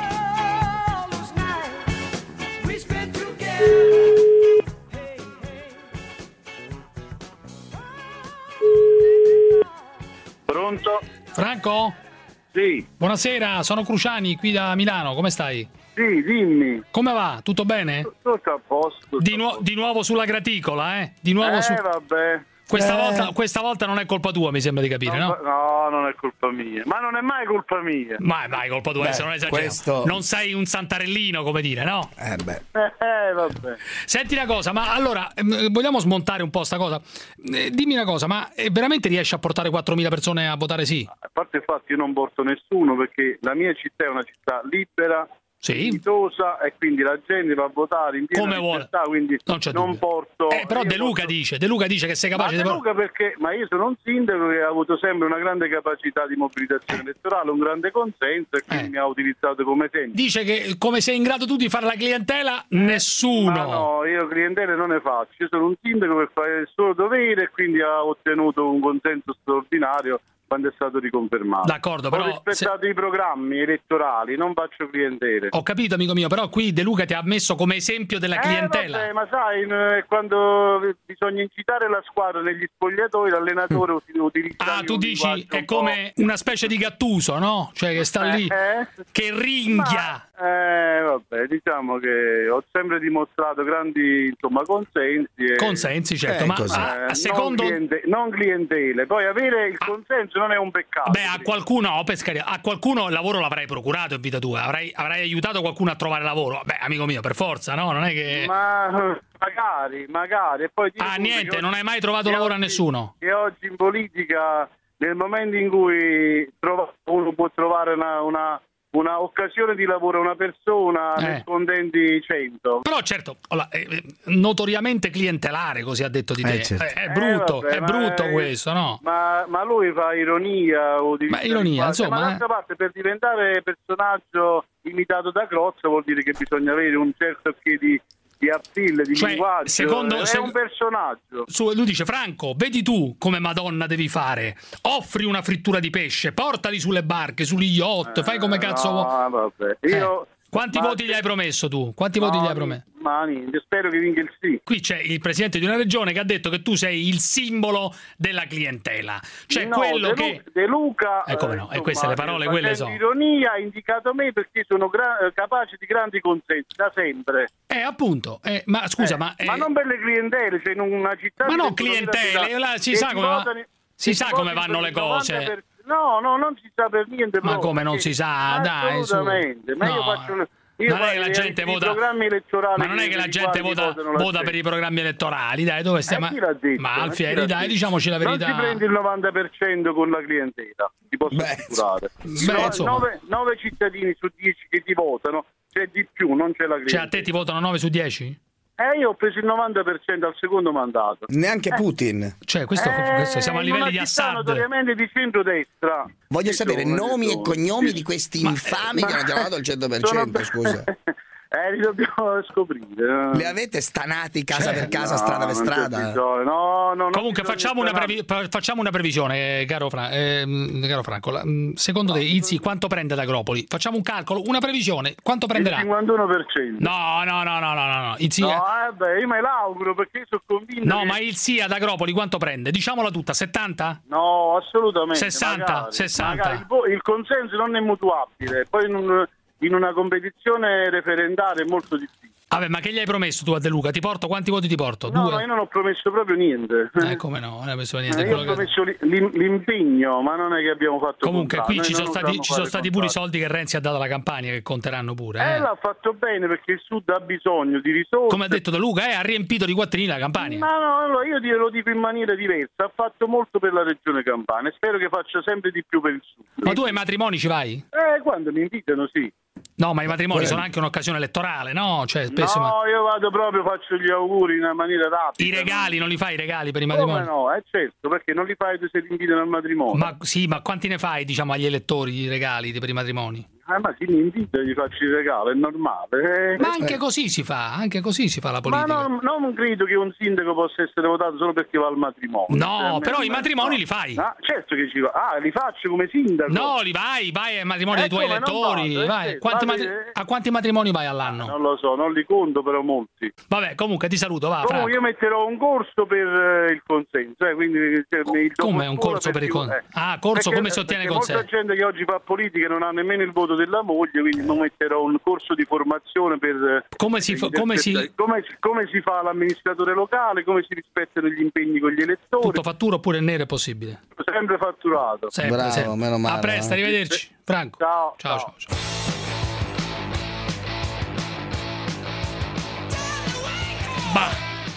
Pronto? Franco? Sì. Buonasera, sono Cruciani qui da Milano, come stai? Sì, dimmi. Come va? Tutto bene? Tutto a posto. Di, nuo- di nuovo sulla graticola, eh? Di nuovo Eh, su... vabbè. Questa, Eh. volta, questa volta non è colpa tua, mi sembra di capire, no? No, non è colpa mia. Ma non è mai colpa mia. Ma mai colpa tua, Beh, adesso non esageriamo. questo- Non sei un santarellino, come dire, no? Eh beh. Eh, vabbè. Senti una cosa, ma allora, ehm, vogliamo smontare un po' sta cosa? Eh, dimmi una cosa, ma eh, veramente riesci a portare quattromila persone a votare sì? A parte il fatto io non porto nessuno perché la mia città è una città libera, dignitosa, e quindi la gente va a votare in piena Come vuole. libertà, quindi Non c'è non porto... Eh, però io De Luca porto- dice, De Luca dice che sei Ma capace De di... Luca perché? Ma io sono un sindaco che ha avuto sempre una grande capacità di mobilitazione elettorale, un grande consenso, e quindi mi ha utilizzato come esempio. Dice che come sei in grado tu di fare la clientela, nessuno. Ma no, io clientele non ne faccio, io sono un sindaco che fa il suo dovere e quindi ha ottenuto un consenso straordinario quando è stato riconfermato. D'accordo, Ho però rispettato i programmi elettorali, non faccio clientele. Ho capito, amico mio, però qui De Luca ti ha messo come esempio della clientela. Eh, vabbè, ma sai, eh, quando bisogna incitare la squadra negli spogliatoi, l'allenatore usi- utilizza... Ah, tu un dici linguaggio è un po'- come una specie di Gattuso, no? Cioè che sta lì, Eh? che ringhia. Eh, vabbè, diciamo che ho sempre dimostrato grandi, insomma, consensi. E, Consensi, certo, ma a- a non secondo- cliente- non clientele. Poi avere il consenso se non è un peccato. Beh, a qualcuno, oh, pescaria, a qualcuno il lavoro l'avrai procurato in vita tua, avrai, avrai aiutato qualcuno a trovare lavoro. Beh, amico mio, per forza, no? Non è che... Ma magari, magari. E poi ah, niente, non hai mai trovato lavoro oggi, a nessuno? Che oggi in politica, nel momento in cui trova, uno può trovare una... una una occasione di lavoro a una persona, eh. ne scontenti cento. Però certo, allora, eh, notoriamente clientelare, così ha detto di te. Eh, certo. eh, è brutto, eh, vabbè, è brutto è, questo, no? Ma, ma lui fa ironia o di ma ironia, insomma, ma d'altra eh. parte per diventare personaggio imitato da Crozza vuol dire che bisogna avere un certo che di di appeal, di cioè, linguaggio, secondo, è se... un personaggio. Su, lui dice: Franco, vedi tu come Madonna devi fare, offri una frittura di pesce, portali sulle barche, sugli yacht, eh, fai come cazzo vuoi. No, vabbè. Io... Eh. Quanti ma... voti gli hai promesso tu? Quanti no, voti gli hai promesso? Ma niente, spero che vinca il sì. Qui c'è il presidente di una regione che ha detto che tu sei il simbolo della clientela, cioè no, quello De che Luca, De Luca eh, come no, insomma, e queste le parole quelle sono. Ironia ha indicato me perché sono gra- capace di grandi consensi da sempre. Eh appunto, eh, ma scusa, eh, ma eh... ma non per le clientele, cioè in una città ma non clientele, là, si sa come votano, si sa come vanno le cose. Per... No, no, non si sa per niente. Ma come non si sa? Dai, assolutamente. Su. Ma no. io faccio un... Io non è che la gente vota, ma non è che la gente vota, vota per i programmi elettorali, dai, dove stiamo? Eh, detto, ma Alfieri, dai, diciamoci la verità. Non si prende il novanta per cento con la clientela, ti posso beh, assicurare. Beh, nove cittadini su dieci che ti votano, c'è di più, non c'è la clientela. Cioè a te ti votano nove su dieci? Eh, io ho preso il novanta per cento al secondo mandato. Neanche eh. Putin. Cioè, questo, eh, questo siamo a livelli di Assad. Notoriamente di centrodestra. Voglio sapere nomi e cognomi di questi infami ma, che hanno chiamato il cento per cento, sono... scusa. Eh, li dobbiamo scoprire. Le avete stanati casa cioè, per casa, no, strada per strada? No, no, comunque facciamo una, previ- facciamo una previsione, caro, Fra- eh, caro Franco. Secondo no, te Izzi quanto prende ad Agropoli? Facciamo un calcolo, una previsione, quanto prenderà? Il cinquantuno per cento. No, no, no, no, no, no. Izzi, no, eh, beh, io me l'auguro perché sono convinto. No, che... ma il sì ad Agropoli quanto prende? Diciamola tutta, settanta? No, assolutamente. sessanta, magari, sessanta. Magari. Il, vo- il consenso non è mutuabile. Poi in un in una competizione referendaria è molto difficile. Vabbè, ma che gli hai promesso tu a De Luca? Ti porto, quanti voti ti porto? No, Due? no, io non ho promesso proprio niente. Eh, come no? Non hai promesso niente. Eh, io ho promesso che... l'impegno, ma non è che abbiamo fatto comunque contratto. Qui ci sono stati, ci sono stati pure i contratto. soldi che Renzi ha dato alla Campania che conteranno pure. Eh, eh l'ha fatto bene perché il Sud ha bisogno di risorse. Come ha detto De Luca, eh, ha riempito di quattrini la Campania. Ma no, allora io lo dico in maniera diversa. Ha fatto molto per la regione Campania. Spero che faccia sempre di più per il Sud. Ma tu ai matrimoni ci vai? Eh, quando mi invitano, sì. No, ma i matrimoni sono anche un'occasione elettorale, no? Cioè, spesso no, ma... io vado proprio, faccio gli auguri in una maniera rapida. I regali, non li fai i regali per i matrimoni? Come no? Eh certo, perché non li fai se ti invitano al matrimonio. Ma sì, ma quanti ne fai, diciamo, agli elettori i regali per i matrimoni? Ah, ma chi mi invita gli faccio il regalo, è normale. Eh, ma anche eh. così si fa, anche così si fa la politica. Ma non, non credo che un sindaco possa essere votato solo perché va al matrimonio. No, cioè, però me, i matrimoni no. li fai. Ah, certo che ci va. Ah, li faccio come sindaco. No, li vai, vai ai matrimoni eh, dei tuoi elettori. Vado, vai. Eh, quanti vado, matri- a quanti matrimoni vai all'anno? Non lo so, non li conto, però molti. Vabbè, comunque ti saluto, va. Comunque io metterò un corso per uh, il consenso, eh, quindi cioè, il come un corso per il consenso? Eh. Ah, corso perché, come si ottiene consenso? Molta gente che oggi fa politica non ha nemmeno il voto della moglie, quindi non metterò un corso di formazione per come si, fa, come, si... Come, come si fa l'amministratore locale, come si rispettano gli impegni con gli elettori. Tutto fatturo oppure nero è possibile? Sempre fatturato. Sempre, bravo, sempre. meno male. A presto, arrivederci. Franco. Ciao. Ciao, ciao. ciao, ciao. Bah.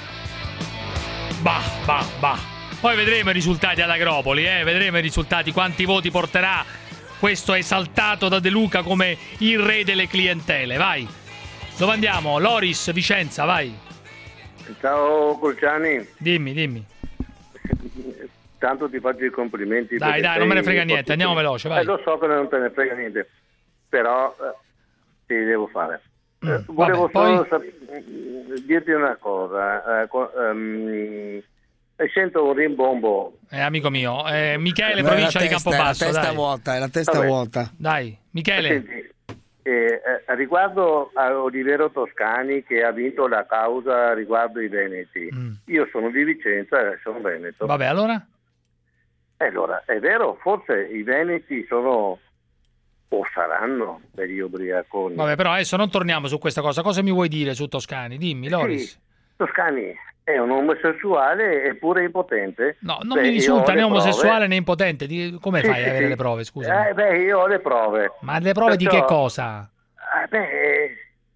Bah, bah, bah. Poi vedremo i risultati ad Agropoli, eh? Vedremo i risultati, quanti voti porterà questo esaltato da De Luca come il re delle clientele. Vai. Dove andiamo? Loris, Vicenza, vai. Ciao Cruciani. Dimmi, dimmi. Tanto ti faccio i complimenti. Dai, dai, non me ne frega niente, andiamo veloce, vai. Eh, lo so che non te ne frega niente, però eh, ti devo fare. Mm, eh, volevo vabbè, solo poi... sap- dirti una cosa. Eh, co- um, sento un rimbombo. Eh, amico mio, eh, Michele, Beh, provincia di Campobasso. È la testa dai. vuota, è la testa Vabbè. vuota. Dai, Michele. Senti, eh, eh, riguardo a Olivero Toscani che ha vinto la causa riguardo i Veneti, mm. io sono di Vicenza e sono veneto. Vabbè, allora? E allora, è vero, forse i Veneti sono o saranno per gli ubriaconi. Vabbè, però adesso non torniamo su questa cosa. Cosa mi vuoi dire su Toscani? Dimmi, Loris. Sì. Toscani è un omosessuale eppure impotente. No, non Beh, mi risulta né omosessuale prove. né impotente. Di- Come Sì, fai sì, ad avere sì. le prove, scusa? Eh, beh, io ho le prove. Ma le prove di Perciò- che cosa? Eh, beh,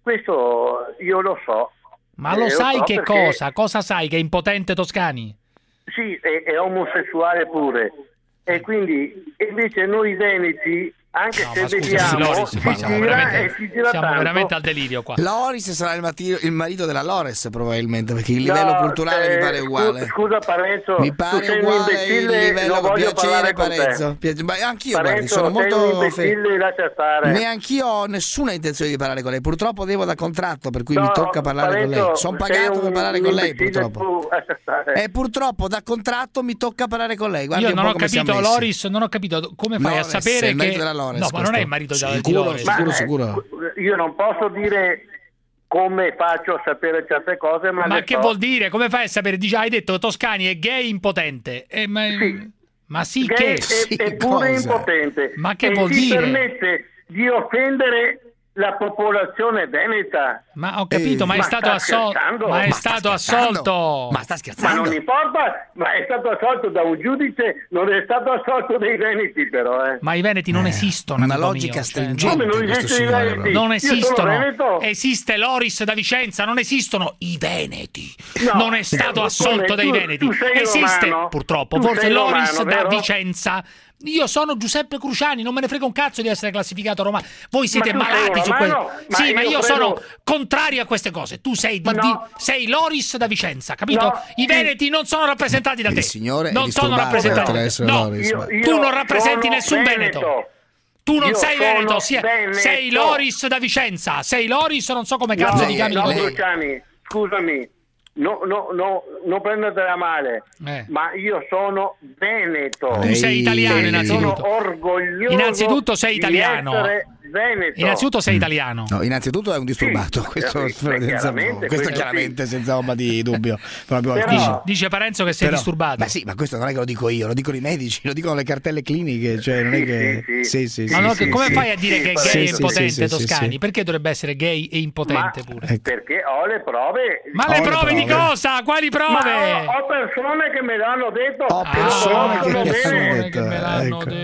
questo io lo so. Ma Eh, lo sai so che perché- cosa? Cosa sai che è impotente Toscani? Sì, è, è omosessuale pure. E quindi invece noi veneti, anche No, se ma scusa, vediamo, Loris, si qua siamo gira veramente- e si gira siamo tanto. veramente al delirio qua. Loris sarà il, mati- il marito della Lores probabilmente, perché il livello No, culturale eh, mi pare scu- uguale. Scusa Parenzo, Mi tu pare sei un uguale il imbecille, livello non voglio piacere parlare con te. Parenzo. Piace- ma anch'io guardi, Parenzo, sono sei un molto imbecille, lascia stare. Neanch'io ho nessuna intenzione di parlare con lei. Purtroppo devo da contratto, per cui No, mi tocca parlare Parenzo, con lei. Sono sei pagato un per parlare con lei, imbecille purtroppo. tu, lascia stare. E purtroppo da contratto mi tocca parlare con lei. Guardi Io un non po' ho come siamo capito, messi. Loris, non ho capito come fai Lores, a sapere è il marito che... della Lores, no, ma non è il questo. marito della, di Sicuro, Lores. sicuro, Ma, eh, sicuro. Io non posso dire come faccio a sapere certe cose, ma, Ma le che so. vuol dire? Come fai a sapere? Dici, hai detto Toscani è gay impotente. Eh, ma... ma sì Gay che... è, sì, è pure cosa? impotente. Ma che e vuol si dire? permette di offendere la popolazione veneta. Ma ho capito, ma è Ma stato sta assolto. scherzando? Ma è Ma sta stato scherzando? assolto. Ma sta Ma scherzando? non importa, ma è stato assolto da un giudice, non è stato assolto dai veneti però. Eh. Ma i veneti non esistono. una amico logica mio, cioè, stringente. Come non questo esistono i signore, veneti? Non Io sono esistono. veneto. Esiste Loris da Vicenza, non esistono i veneti. No, non è stato come? assolto dai Tu- veneti. tu sei Esiste, romano? purtroppo, Tu forse sei Loris romano, da vero? Vicenza. Io sono Giuseppe Cruciani, non me ne frega un cazzo di essere classificato romano. Voi siete Ma tu sei malati su romano? questo. Ma Sì, ma io io credo- sono contrario a queste cose. Tu sei, di, Ma no. di- sei Loris da Vicenza, capito? No, I sì. veneti non sono rappresentati da te. Il signore è non sono disturbato rappresentati. oltre ad essere No, Loris, Io- ma- io tu non rappresenti sono nessun veneto. Tu non Io sei sono veneto, sia- veneto. sei Loris da Vicenza. Sei Loris, non so come No, cazzo ti chiami. no, lei. Cruciani, scusami, no, no, no, non prendetela male, Eh. ma io sono veneto. Tu sei italiano, E innanzitutto. Sono orgoglioso Innanzitutto sei italiano. di essere veneto. Innanzitutto sei italiano. No, innanzitutto è un disturbato, Sì, questo, beh, senza- chiaramente, questo questo chiaramente senza ombra di dubbio. Proprio Però- alcuni. Dice, dice Parenzo che sei Però- disturbato. Ma sì, ma questo non è che lo dico io, lo dicono i medici, lo dicono le cartelle cliniche, cioè non è che... Sì, Sì, sì, sì. Ma no, sì, che- come sì. fai a dire sì, che è sì, gay e sì, impotente sì, sì, Toscani? sì. Perché dovrebbe essere gay e impotente Ma pure? perché ho le prove. Ma Ho le le prove di prove. cosa? Quali Ma prove? ho, ho persone che me l'hanno detto. Ho che persone lo che conoscono mi hanno bene. detto, che me l'hanno ecco.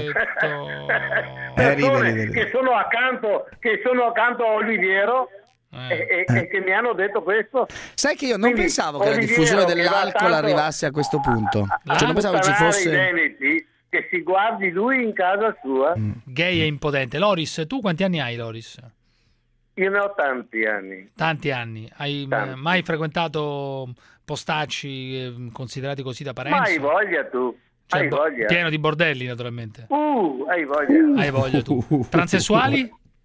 detto. Eh, ride, Persone ride, ride. che sono accanto che sono accanto a Oliviero Eh. e, e- e che mi hanno detto questo. Sai che io non Quindi, pensavo che la Oliviero, diffusione che va dell'alcol tanto arrivasse a questo punto. a Cioè non pensavo ci allontanare fosse... i veneti, che si guardi lui in casa sua. Mm. Gay e impotente. Loris, tu quanti anni hai, Loris? Io ne ho tanti anni. Tanti anni. Hai Tanti. eh, mai frequentato postacci eh, considerati così da Parenzo? Ma hai voglia tu. Cioè, hai bo- voglia. pieno di bordelli, naturalmente. Uh, hai voglia. Hai voglia tu. Transessuali?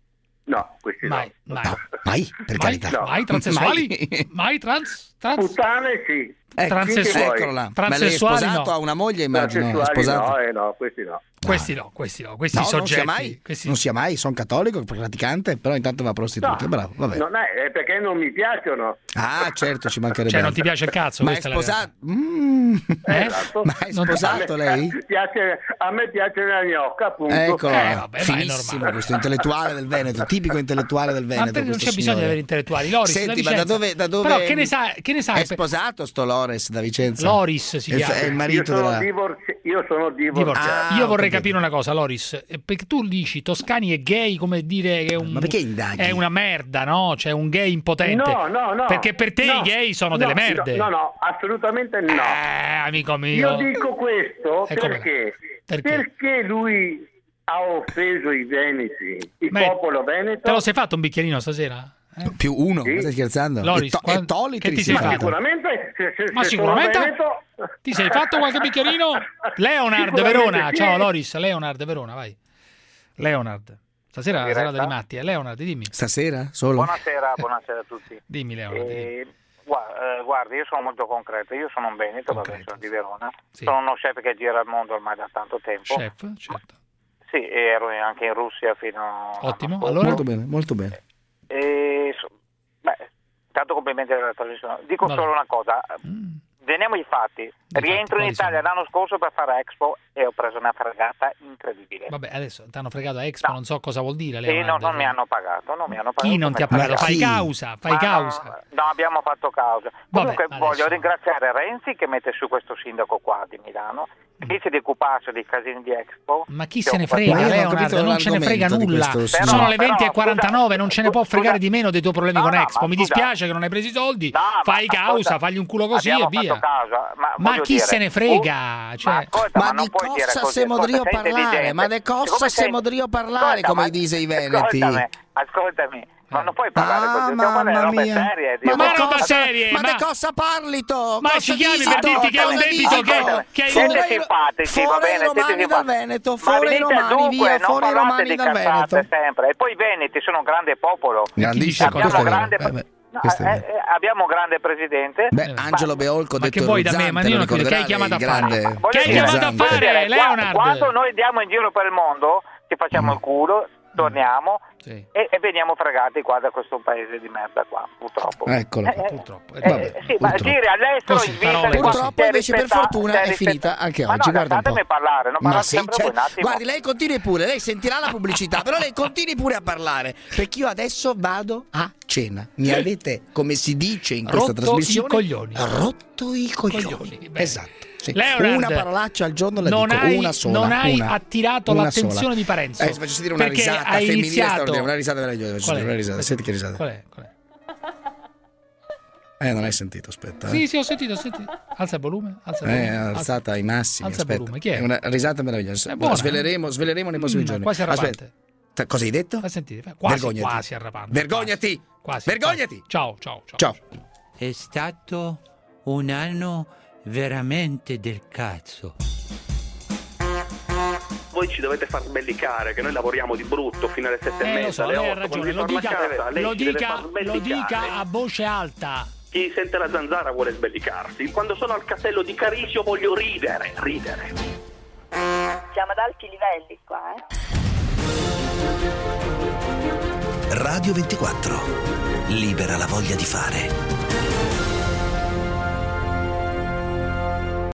No, questi Mai, no. mai. Mai, per Mai, carità. No. mai transessuali? Mai. Mai trans? trans? Puttane sì. Ecco, Transessuali. eccolo là. Ma lei è Transessuali sposato, no. ha una moglie, immagino. È Transessuali sposato. no, eh, no, questi no. Questi no, questi no, questi No, non soggetti. sia mai, questi- non sia mai, sono cattolico, praticante, però intanto va a prostituta. No, Bravo, vabbè. non è, è perché non mi piacciono. Ah, certo, ci mancherebbe. Cioè, non altro. ti piace il cazzo? Ma è questa la sposato? Mm. Eh? Esatto. Ma è Non ti- sposato A me- lei? Piace, a me piace la gnocca, appunto. Ecco, Eh, vabbè, ma è finissimo normale. questo intellettuale del Veneto, tipico intellettuale del Ma Veneto. perché non questo c'è bisogno di signore. avere intellettuali? Loris Senti, da ma da Vicenza. dove, da dove Però che ne sai? Che ne sai? È sposato sto Lores da Vicenza? Loris si È il- chiama. È il Io marito sono, della... divorzi- io sono divorziato. Divorziato. Ah, Io ho vorrei capito. capire una cosa, Loris. eh, Perché tu dici Toscani è gay come dire che è, un, Ma perché indaghi? è una merda, no? Cioè un gay impotente. No, no, no. Perché per te no, i gay sono no, delle merde. No, no, assolutamente no. Eh, amico mio. Io dico questo Ecco perché? Perché? Perché lui ha offeso i veneti, il Beh, popolo veneto. Te lo sei fatto un bicchierino stasera? Eh? Più uno, Sì. ma stai scherzando? Loris, e to- qua- e Tolli che ti li sei si fatto? fa. Sicuramente, se, se, Ma se sicuramente? sono veneto, Ti sei fatto qualche bicchierino? Leonard Sicuramente Verona. sì. Ciao Loris, Leonard Verona, vai. Leonard. Stasera è la Diretta? serata di Matti, eh? Leonard, dimmi. Stasera? Solo? Buonasera, buonasera a tutti. Dimmi Leonard. dimmi. Eh, gua- eh, guardi, io sono molto concreto, io sono un Veneto, vabbè, Concreto. sono di Verona, Sì. sono uno chef che gira il mondo ormai da tanto tempo. Chef, certo. Sì, e ero anche in Russia fino a... Ottimo. a- Allora, Molto bene, molto bene. E, so- beh, tanto complimenti alla trasmissione. Dico Vabbè. solo una cosa, Mm. veniamo ai fatti. Rientro in Italia l'anno scorso per fare Expo e ho preso una fregata incredibile. Vabbè, adesso ti hanno fregato a Expo, No. non so cosa vuol dire. Sì, Leonardo. no, non mi hanno pagato, non mi hanno pagato. Chi non ti ha come- pagato? Fai causa, fai Ma causa. No, no, abbiamo fatto causa. Comunque voglio ringraziare Renzi che mette su questo sindaco qua di Milano, che dice di occuparsi dei casini di Expo. Ma chi Che se ho ne fatto- frega, Ma io non ho Leonardo, capito non ce ne frega l'argomento di nulla. questo Sono signore. le venti e Però, quarantanove, non ce ne può fregare di meno dei tuoi problemi No, con no, Expo. ma Mi scusa. dispiace che non hai preso i soldi, No, ma fai ascolta, causa, fagli un culo così e abbiamo via. fatto causa, ma, Ma voglio chi dire, se ne frega? uh, Cioè- ma, ascolta, Ma non di puoi dire cosa così, siamo ascolta, drio sei parlare? intelligente. Ma di cosa Siccome sei- siamo drio parlare, Ascolta, come ma- dise i veneti? Ascoltami, ascoltami, ma non puoi parlare Ah, così, stiamo parlando di mamma robe mia. serie. Ma, Dio. ma, Ma roba cosa, serie, ma, ma- di cosa parli tu? Ma Cosa ci chiami dici per tu? dirti che hai un Cosa debito dici che- tu? che hai Siete un- simpatici, va fuori bene, i siete romani dal simpatici. Veneto, Ma fuori i venite romani, dunque, via, non fuori i parlate romani di dal cazzate Veneto. sempre. E poi i veneti sono un grande popolo. Grandissimo, Abbiamo questo è vero. grande, Beh, beh, no, questo è eh, vero. eh, abbiamo un grande presidente. Beh, Angelo Beolco, Ma detto che vuoi da me? Ruzzante, Ma io lo non credo che hai ricorderai, chiamato a il fare. grande Che hai chiamato a Ruzzante. fare, Dire, qua- Leonardo? Quando noi andiamo in giro per il mondo, ci facciamo il culo, torniamo e, e veniamo fregati qua da questo paese di merda qua, purtroppo. Eccolo. Eh, eh, Purtroppo. eh, Vabbè, sì, ma purtroppo. giri all'estero Così, in vita parole di qua, Purtroppo sei invece per rispetta- fortuna sei è rispetta- finita anche Ma oggi, no, guarda un po'. lasciatemi parlare, non Ma parlate sì, sempre cioè, voi un attimo. guardi, lei continui pure, lei sentirà la pubblicità, però lei continui pure a parlare, perché io adesso vado a cena. Mi avete, come si dice in questa Rotto trasmissione, i coglioni. rotto i coglioni. Coglioni, bene. Esatto. Sì. Leonard, Una parolaccia al giorno la non dico, hai, una sola. non hai una, attirato una l'attenzione sola. di Parenzo. Eh, faccio sentire una perché risata hai femminile iniziato... straordinaria, una risata meravigliosa, faccio Qual è? sentire una risata. Senti che risata. Qual è? Qual è? Eh, non hai sentito, aspetta. Sì, eh. sì, ho sentito, ho sentito. Alza il volume, alza il Eh, volume. è alza- alzata ai massimi, alza il aspetta. volume. Chi è? una risata meravigliosa. È buona, sveleremo, sveleremo nei prossimi Mm, giorni. quasi arrapante. Aspetta. T- Cosa hai detto? Fai sentire, fai- quasi, Vergognati. quasi arrapante. Vergognati. Quasi, Vergognati. quasi. Ciao, ciao, ciao. Ciao. È stato un anno veramente del cazzo. Voi ci dovete far sbellicare che noi lavoriamo di brutto fino alle sette e Eh, lo mezza, so, alle lei ha otto, ragione, quando lo si torna dica, a casa, lei lo, ci deve dica, far lo sbellicare. dica a voce alta. Chi sente la zanzara vuole sbellicarsi. Quando sono al castello di Carisio voglio ridere, ridere. Siamo ad alti livelli qua, eh? Radio ventiquattro. Libera la voglia di fare.